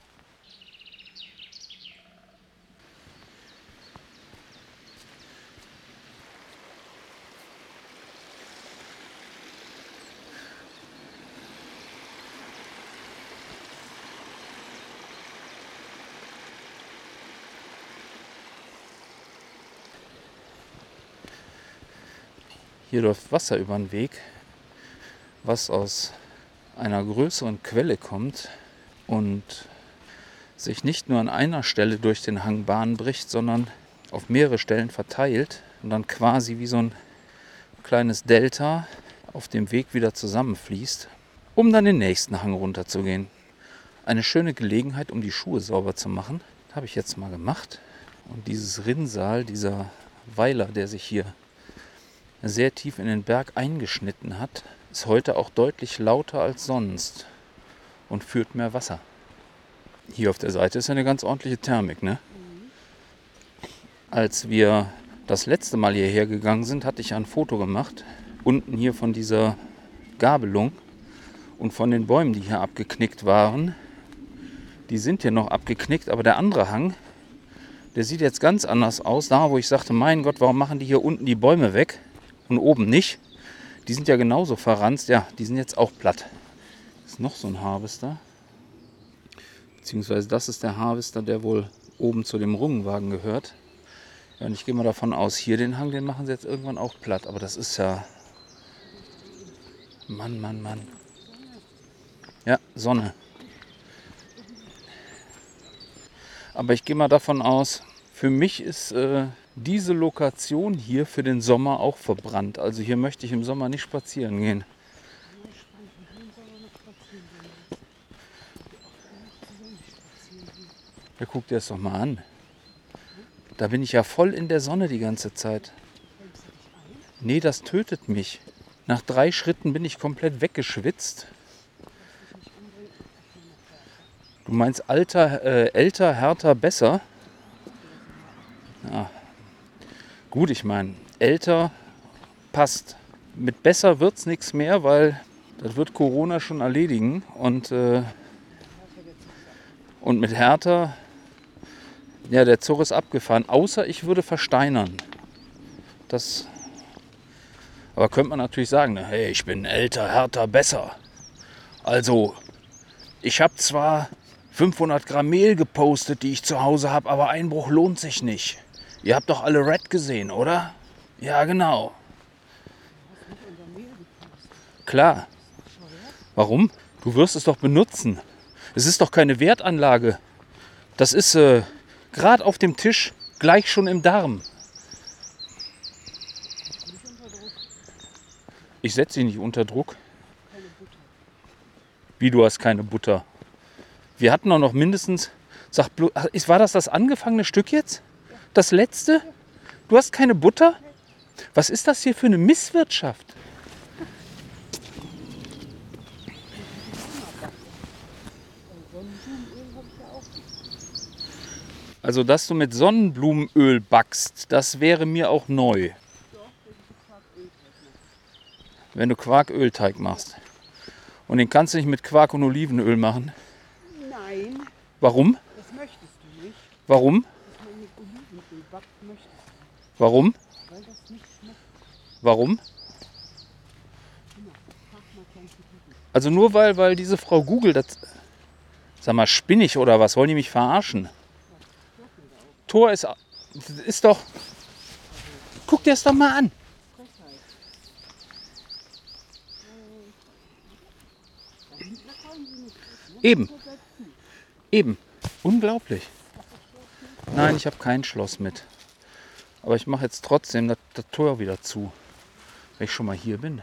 Hier läuft Wasser über den Weg, was aus einer größeren Quelle kommt und sich nicht nur an einer Stelle durch den Hang Bahn bricht, sondern auf mehrere Stellen verteilt und dann quasi wie so ein kleines Delta auf dem Weg wieder zusammenfließt, um dann den nächsten Hang runterzugehen. Eine schöne Gelegenheit, um die Schuhe sauber zu machen. Das habe ich jetzt mal gemacht. Und dieses Rinnsal, dieser Weiler, der sich hier sehr tief in den Berg eingeschnitten hat, ist heute auch deutlich lauter als sonst und führt mehr Wasser. Hier auf der Seite ist eine ganz ordentliche Thermik, ne? Als wir das letzte Mal hierher gegangen sind, hatte ich ein Foto gemacht, unten hier von dieser Gabelung und von den Bäumen, die hier abgeknickt waren. Die sind hier noch abgeknickt, aber der andere Hang, der sieht jetzt ganz anders aus. Da, wo ich sagte, mein Gott, warum machen die hier unten die Bäume weg? Und oben nicht. Die sind ja genauso verranzt. Ja, die sind jetzt auch platt. Das ist noch so ein Harvester. Beziehungsweise das ist der Harvester, der wohl oben zu dem Rungenwagen gehört. Ja, und ich gehe mal davon aus, hier den Hang, den machen sie jetzt irgendwann auch platt. Aber das ist ja... Mann, Mann, Mann. Ja, Sonne. Aber ich gehe mal davon aus, für mich ist äh, diese Lokation hier für den Sommer auch verbrannt. Also hier möchte ich im Sommer nicht spazieren gehen. Ja, guck dir das doch mal an. Da bin ich ja voll in der Sonne die ganze Zeit. Nee, das tötet mich. Nach drei Schritten bin ich komplett weggeschwitzt. Du meinst alter, äh, älter, härter, besser? Gut, ich meine, älter passt. Mit besser wird es nichts mehr, weil das wird Corona schon erledigen. Und, äh, und mit härter, ja, der Zug ist abgefahren. Außer ich würde versteinern. Das, aber könnte man natürlich sagen, ne, hey, ich bin älter, härter, besser. Also, ich habe zwar fünfhundert Gramm Mehl gepostet, die ich zu Hause habe, aber Einbruch lohnt sich nicht. Ihr habt doch alle Red gesehen, oder? Ja, genau. Klar. Warum? Du wirst es doch benutzen. Es ist doch keine Wertanlage. Das ist äh, gerade auf dem Tisch, gleich schon im Darm. Ich setze dich nicht unter Druck. Wie, du hast keine Butter? Wir hatten doch noch mindestens... Sag, war das das angefangene Stück jetzt? Das letzte? Du hast keine Butter? Was ist das hier für eine Misswirtschaft? Also, dass du mit Sonnenblumenöl backst, das wäre mir auch neu. Wenn du Quarkölteig machst. Und den kannst du nicht mit Quark und Olivenöl machen? Nein, Warum? das möchtest du nicht. Warum? Dass man mit Olivenöl backt, möchtest du. Warum? Weil das nicht schmeckt. Warum? Also nur weil, weil diese Frau Google das... Sag mal, spinnig oder was? Wollen die mich verarschen? Tor ist... Ist doch... Guck dir das doch mal an. Eben. Eben. Unglaublich. Nein, ich habe kein Schloss mit. Aber ich mache jetzt trotzdem das, das Tor wieder zu. Wenn ich schon mal hier bin.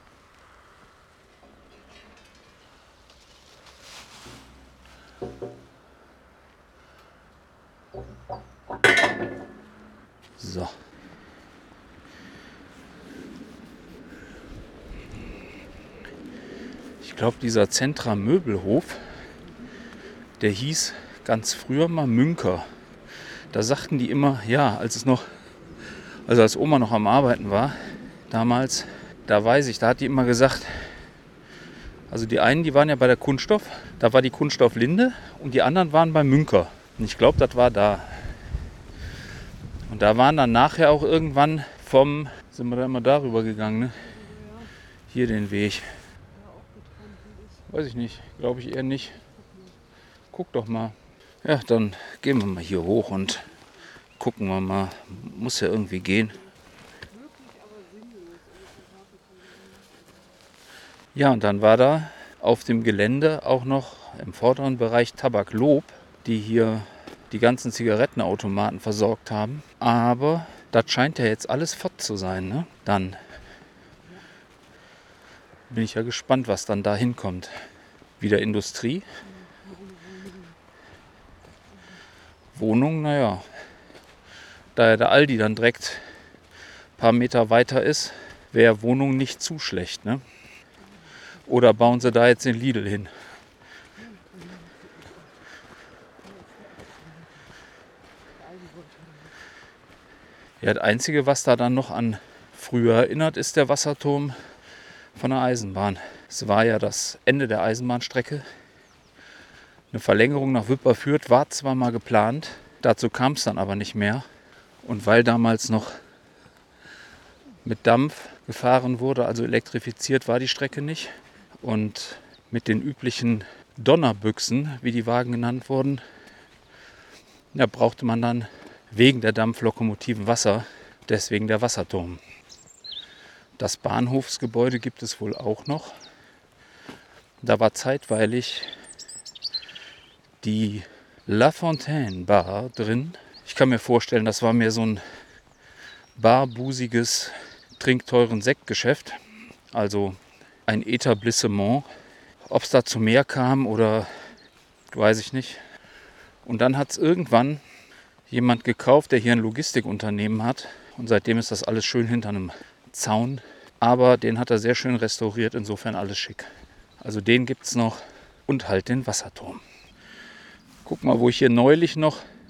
So. Ich glaube, dieser Zentra Möbelhof, der hieß ganz früher mal Münker. Da sagten die immer, ja, als es noch, also als Oma noch am Arbeiten war, damals, da weiß ich, da hat die immer gesagt, also die einen, die waren ja bei der Kunststoff, da war die Kunststoff Linde und die anderen waren bei Münker. Und ich glaube, das war da. Und da waren dann nachher auch irgendwann vom, sind wir da immer darüber gegangen, ne? Hier den Weg. Weiß ich nicht, glaube ich eher nicht. Guck doch mal. Ja, dann gehen wir mal hier hoch und gucken wir mal. Muss ja irgendwie gehen. Ja, und dann war da auf dem Gelände auch noch im vorderen Bereich Tabaklob, die hier die ganzen Zigarettenautomaten versorgt haben. Aber das scheint ja jetzt alles fort zu sein, ne? Dann bin ich ja gespannt, was dann da hinkommt. Wieder Industrie. Wohnung, naja. Da ja der Aldi dann direkt ein paar Meter weiter ist, wäre Wohnung nicht zu schlecht, ne? Oder bauen sie da jetzt den Lidl hin? Ja, das Einzige, was da dann noch an früher erinnert, ist der Wasserturm von der Eisenbahn. Es war ja das Ende der Eisenbahnstrecke. Eine Verlängerung nach Wipperfürth war zwar mal geplant, dazu kam es dann aber nicht mehr. Und weil damals noch mit Dampf gefahren wurde, also elektrifiziert war die Strecke nicht. Und mit den üblichen Donnerbüchsen, wie die Wagen genannt wurden, da brauchte man dann wegen der Dampflokomotiven Wasser, deswegen der Wasserturm. Das Bahnhofsgebäude gibt es wohl auch noch. Da war zeitweilig die La Fontaine Bar drin. Ich kann mir vorstellen, das war mehr so ein barbusiges, trinkteuren Sektgeschäft. Also ein Etablissement. Ob es da zu mehr kam oder weiß ich nicht. Und dann hat es irgendwann jemand gekauft, der hier ein Logistikunternehmen hat. Und seitdem ist das alles schön hinter einem Zaun. Aber den hat er sehr schön restauriert, insofern alles schick. Also den gibt es noch und halt den Wasserturm. Guck mal, wo ich hier neulich noch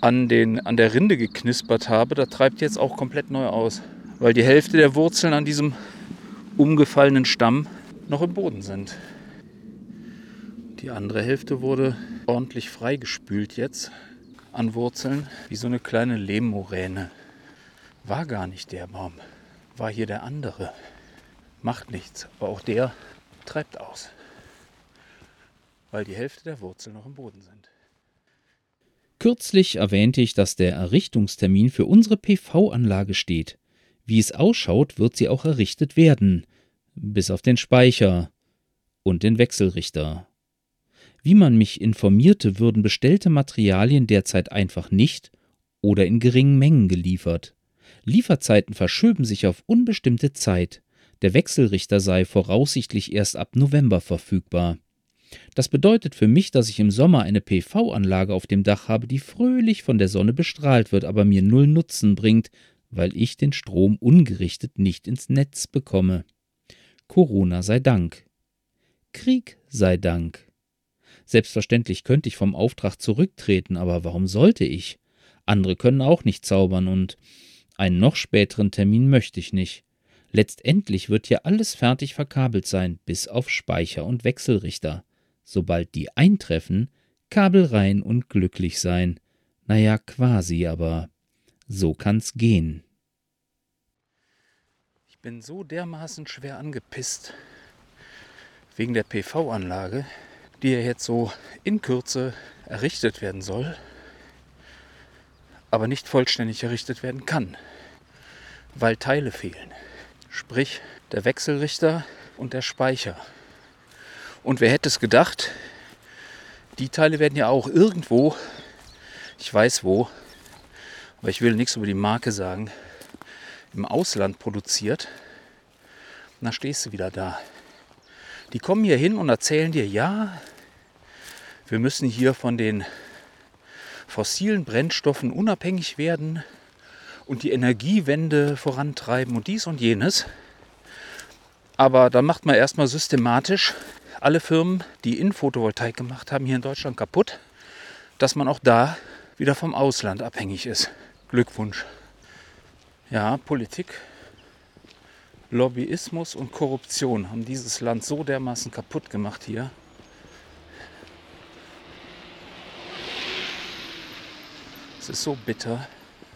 an, den, an der Rinde geknispert habe, da treibt jetzt auch komplett neu aus. Weil die Hälfte der Wurzeln an diesem umgefallenen Stamm noch im Boden sind. Die andere Hälfte wurde ordentlich freigespült jetzt an Wurzeln, wie so eine kleine Lehmmoräne. War gar nicht der Baum, war hier der andere. Macht nichts, aber auch der treibt aus, weil die Hälfte der Wurzeln noch im Boden sind. Kürzlich erwähnte ich, dass der Errichtungstermin für unsere P V-Anlage steht. Wie es ausschaut, wird sie auch errichtet werden, bis auf den Speicher und den Wechselrichter. Wie man mich informierte, würden bestellte Materialien derzeit einfach nicht oder in geringen Mengen geliefert. Lieferzeiten verschöben sich auf unbestimmte Zeit. Der Wechselrichter sei voraussichtlich erst ab November verfügbar. Das bedeutet für mich, dass ich im Sommer eine P V-Anlage auf dem Dach habe, die fröhlich von der Sonne bestrahlt wird, aber mir null Nutzen bringt, weil ich den Strom ungerichtet nicht ins Netz bekomme. Corona sei Dank. Krieg sei Dank. Selbstverständlich könnte ich vom Auftrag zurücktreten, aber warum sollte ich? Andere können auch nicht zaubern und einen noch späteren Termin möchte ich nicht. Letztendlich wird hier alles fertig verkabelt sein, bis auf Speicher und Wechselrichter. Sobald die eintreffen, Kabel rein und glücklich sein. Naja, quasi, aber so kann's gehen. Ich bin so dermaßen schwer angepisst wegen der P V-Anlage, die ja jetzt so in Kürze errichtet werden soll, aber nicht vollständig errichtet werden kann, weil Teile fehlen. Sprich, der Wechselrichter und der Speicher. Und wer hätte es gedacht, die Teile werden ja auch irgendwo, ich weiß wo, aber ich will nichts über die Marke sagen, im Ausland produziert. Und dann stehst du wieder da. Die kommen hier hin und erzählen dir, ja, wir müssen hier von den fossilen Brennstoffen unabhängig werden und die Energiewende vorantreiben und dies und jenes. Aber dann macht man erstmal systematisch alle Firmen, die in Photovoltaik gemacht haben, hier in Deutschland kaputt, dass man auch da wieder vom Ausland abhängig ist. Glückwunsch. Ja, Politik, Lobbyismus und Korruption haben dieses Land so dermaßen kaputt gemacht hier. Es ist so bitter.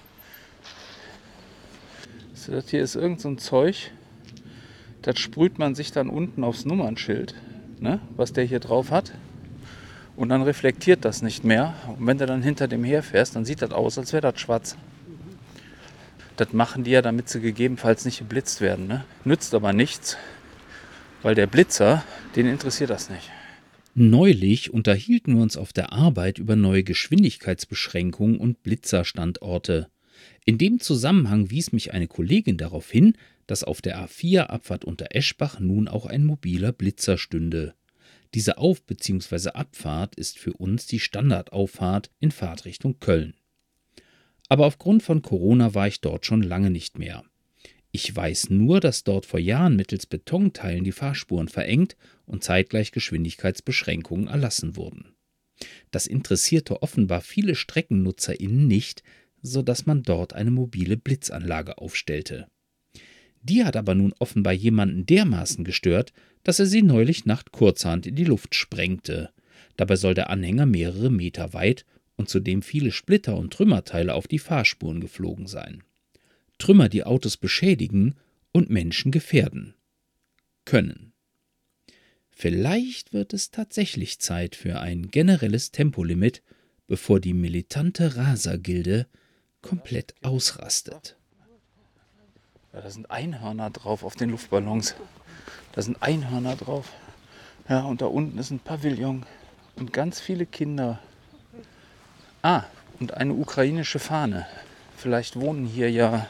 So, das hier ist irgend so ein Zeug, das sprüht man sich dann unten aufs Nummernschild, ne, was der hier drauf hat. Und dann reflektiert das nicht mehr. Und wenn du dann hinter dem herfährst, dann sieht das aus, als wäre das schwarz. Das machen die ja, damit sie gegebenenfalls nicht geblitzt werden. Ne? Nützt aber nichts, weil der Blitzer, den interessiert das nicht. Neulich unterhielten wir uns auf der Arbeit über neue Geschwindigkeitsbeschränkungen und Blitzerstandorte. In dem Zusammenhang wies mich eine Kollegin darauf hin, dass auf der A vier Abfahrt unter Eschbach nun auch ein mobiler Blitzer stünde. Diese Auf- bzw. Abfahrt ist für uns die Standardauffahrt in Fahrtrichtung Köln. Aber aufgrund von Corona war ich dort schon lange nicht mehr. Ich weiß nur, dass dort vor Jahren mittels Betonteilen die Fahrspuren verengt und zeitgleich Geschwindigkeitsbeschränkungen erlassen wurden. Das interessierte offenbar viele StreckennutzerInnen nicht, sodass man dort eine mobile Blitzanlage aufstellte. Die hat aber nun offenbar jemanden dermaßen gestört, dass er sie neulich Nacht kurzerhand in die Luft sprengte. Dabei soll der Anhänger mehrere Meter weit und zudem viele Splitter und Trümmerteile auf die Fahrspuren geflogen sein. Trümmer, die Autos beschädigen und Menschen gefährden können. Vielleicht wird es tatsächlich Zeit für ein generelles Tempolimit, bevor die militante Rasergilde komplett ausrastet. Ja, da sind Einhörner drauf auf den Luftballons. Da sind Einhörner drauf. Ja, und da unten ist ein Pavillon und ganz viele Kinder. Ah, und eine ukrainische Fahne. Vielleicht wohnen hier ja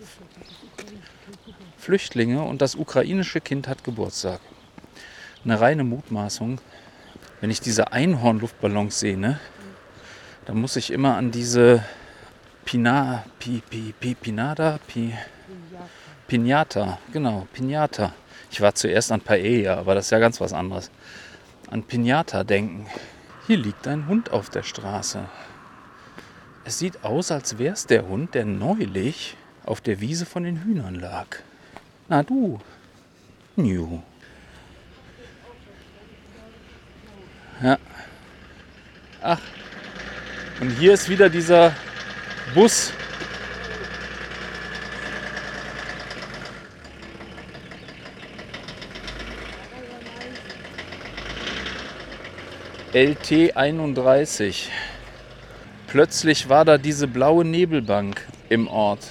Flüchtlinge und das ukrainische Kind hat Geburtstag. Eine reine Mutmaßung. Wenn ich diese Einhorn-Luftballons sehe, ne, dann muss ich immer an diese Pina, Pi, Pi, Pi, Pinada, Pi, Piñata, genau, Piñata. Ich war zuerst an Paella, aber das ist ja ganz was anderes. An Piñata denken. Hier liegt ein Hund auf der Straße. Es sieht aus, als wäre es der Hund, der neulich auf der Wiese von den Hühnern lag. Na du. Ju. Ja. Ach. Und hier ist wieder dieser Bus. L T einunddreißig. Plötzlich war da diese blaue Nebelbank im Ort.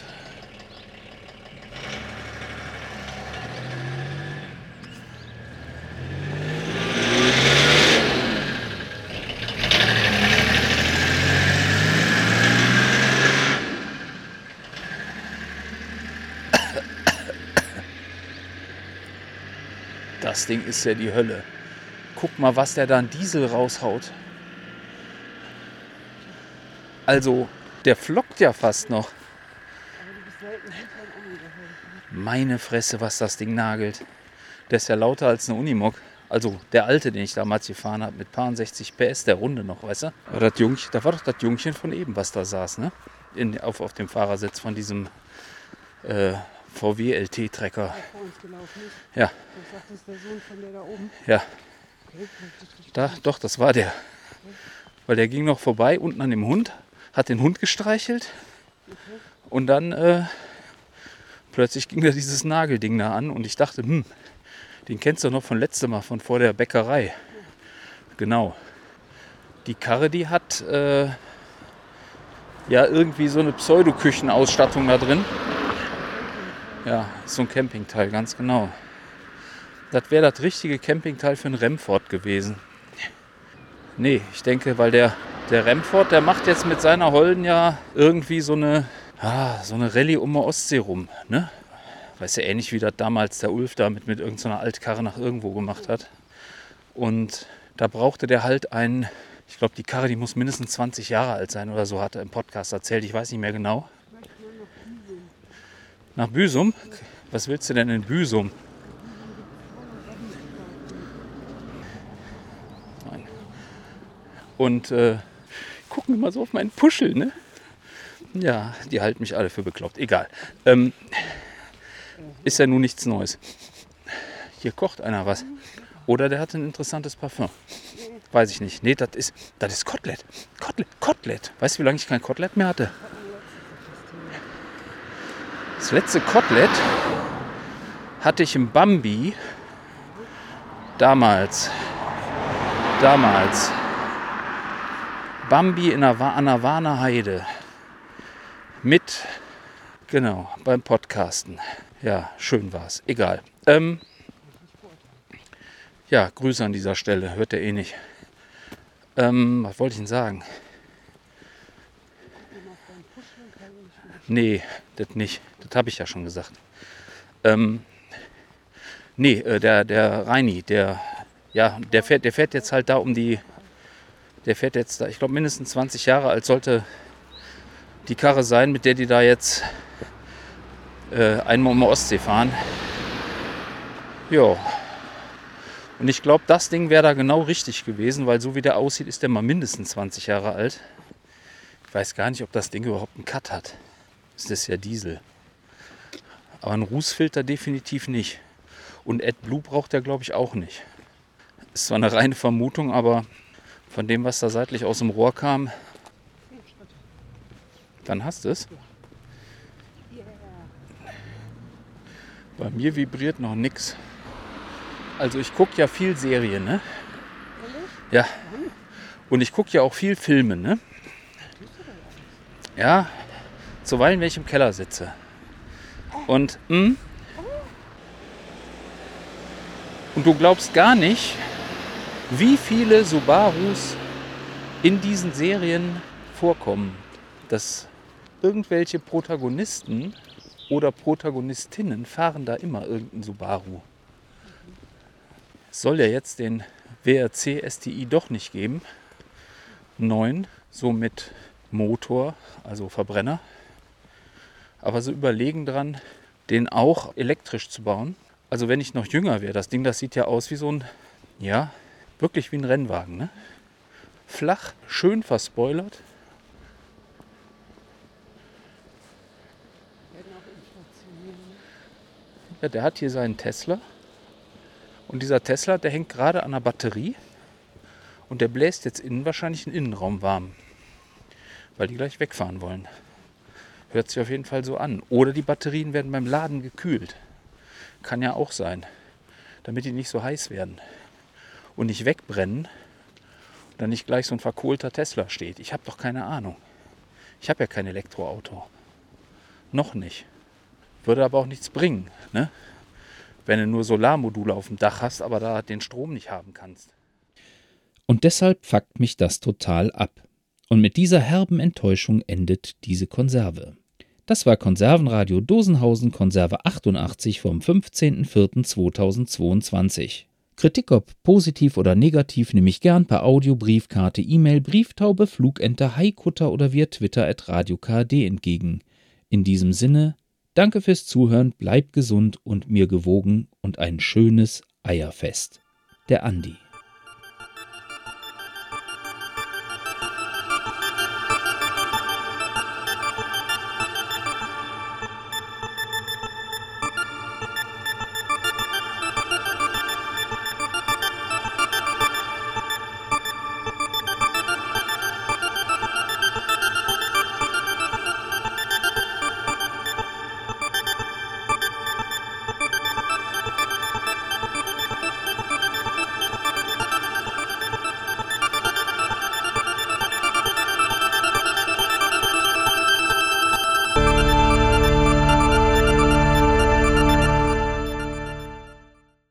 Das Ding ist ja die Hölle. Guck mal, was der da an Diesel raushaut. Also, der flockt ja fast noch. Meine Fresse, was das Ding nagelt. Der ist ja lauter als eine Unimog. Also der alte, den ich damals gefahren habe, mit paar sechzig P S, der Runde noch, weißt du? Aber das Jungchen, da war doch das Jungchen von eben, was da saß, ne? In, auf, auf dem Fahrersitz von diesem äh, V W L T-Trecker. Ja. Du sagtest, der Sohn von der da oben. Ja. Da, doch, das war der. Weil der ging noch vorbei, unten an dem Hund, hat den Hund gestreichelt und dann äh, plötzlich ging da dieses Nagelding da an und ich dachte, hm, den kennst du noch von letztem Mal, von vor der Bäckerei. Genau. Die Karre, die hat äh, ja irgendwie so eine Pseudoküchenausstattung da drin. Ja, ist so ein Campingteil, ganz genau. Das wäre das richtige Campingteil für einen Remford gewesen. Nee, ich denke, weil der, der Remford, der macht jetzt mit seiner Holden ja irgendwie so eine, ah, so eine Rallye um die Ostsee rum. Ne? Weißt du, ähnlich wie das damals der Ulf da mit, mit irgendeiner Altkarre nach irgendwo gemacht hat. Und da brauchte der halt einen, ich glaube, die Karre, die muss mindestens zwanzig Jahre alt sein oder so, hat er im Podcast erzählt. Ich weiß nicht mehr genau. Nach Büsum? Was willst du denn in Büsum? Nein. Und äh, gucken immer so auf meinen Puschel, ne? Ja, die halten mich alle für bekloppt. Egal. Ähm, ist ja nun nichts Neues. Hier kocht einer was. Oder der hat ein interessantes Parfum. Weiß ich nicht. Nee, das ist, das ist Kotelett. Kotelett. Kotelett. Weißt du, wie lange ich kein Kotelett mehr hatte? Das letzte Kotelett hatte ich im Bambi damals. Damals. Bambi in der, an der Warner Heide. Mit, genau, beim Podcasten. Ja, schön war's. Egal. Ähm, ja, Grüße an dieser Stelle. Hört er eh nicht. Ähm, was wollte ich denn sagen? Nee, das nicht. Das habe ich ja schon gesagt. Ähm, nee, äh, der, der Reini, der, ja, der fährt, der fährt jetzt halt da um die, der fährt jetzt da, ich glaube mindestens zwanzig Jahre alt sollte die Karre sein, mit der die da jetzt äh, einmal um die Ostsee fahren. Ja. Und ich glaube, das Ding wäre da genau richtig gewesen, weil so wie der aussieht, ist der mal mindestens zwanzig Jahre alt. Ich weiß gar nicht, ob das Ding überhaupt einen Cut hat. Das ist ja Diesel. Aber einen Rußfilter definitiv nicht. Und AdBlue braucht er, glaube ich, auch nicht. Ist zwar eine reine Vermutung, aber von dem, was da seitlich aus dem Rohr kam, dann hast du es. Bei mir vibriert noch nichts. Also ich gucke ja viel Serien, ne? Ja. Und ich gucke ja auch viel Filme, ne? Ja. Zuweilen, wenn ich im Keller sitze. Und, mh, und du glaubst gar nicht, wie viele Subarus in diesen Serien vorkommen. Dass irgendwelche Protagonisten oder Protagonistinnen fahren da immer irgendeinen Subaru. Es soll ja jetzt den W R C S T I doch nicht geben. neun, so mit Motor, also Verbrenner. Aber so überlegen dran, den auch elektrisch zu bauen. Also wenn ich noch jünger wäre, das Ding, das sieht ja aus wie so ein, ja, wirklich wie ein Rennwagen, ne? Flach, schön verspoilert. Ja, der hat hier seinen Tesla. Und dieser Tesla, der hängt gerade an der Batterie. Und der bläst jetzt innen wahrscheinlich den Innenraum warm. Weil die gleich wegfahren wollen. Hört sich auf jeden Fall so an. Oder die Batterien werden beim Laden gekühlt. Kann ja auch sein. Damit die nicht so heiß werden. Und nicht wegbrennen. Und dann nicht gleich so ein verkohlter Tesla steht. Ich habe doch keine Ahnung. Ich habe ja kein Elektroauto. Noch nicht. Würde aber auch nichts bringen, ne? Wenn du nur Solarmodule auf dem Dach hast, aber da den Strom nicht haben kannst. Und deshalb fuckt mich das total ab. Und mit dieser herben Enttäuschung endet diese Konserve. Das war Konservenradio Dosenhausen, Konserve achtundachtzig vom fünfzehnten vierten zweitausendzweiundzwanzig. Kritik ob positiv oder negativ nehme ich gern per Audio, Briefkarte, E-Mail, Brieftaube, Flugenter, Haikutter oder via Twitter at Radio K D entgegen. In diesem Sinne, danke fürs Zuhören, bleibt gesund und mir gewogen und ein schönes Eierfest. Der Andi.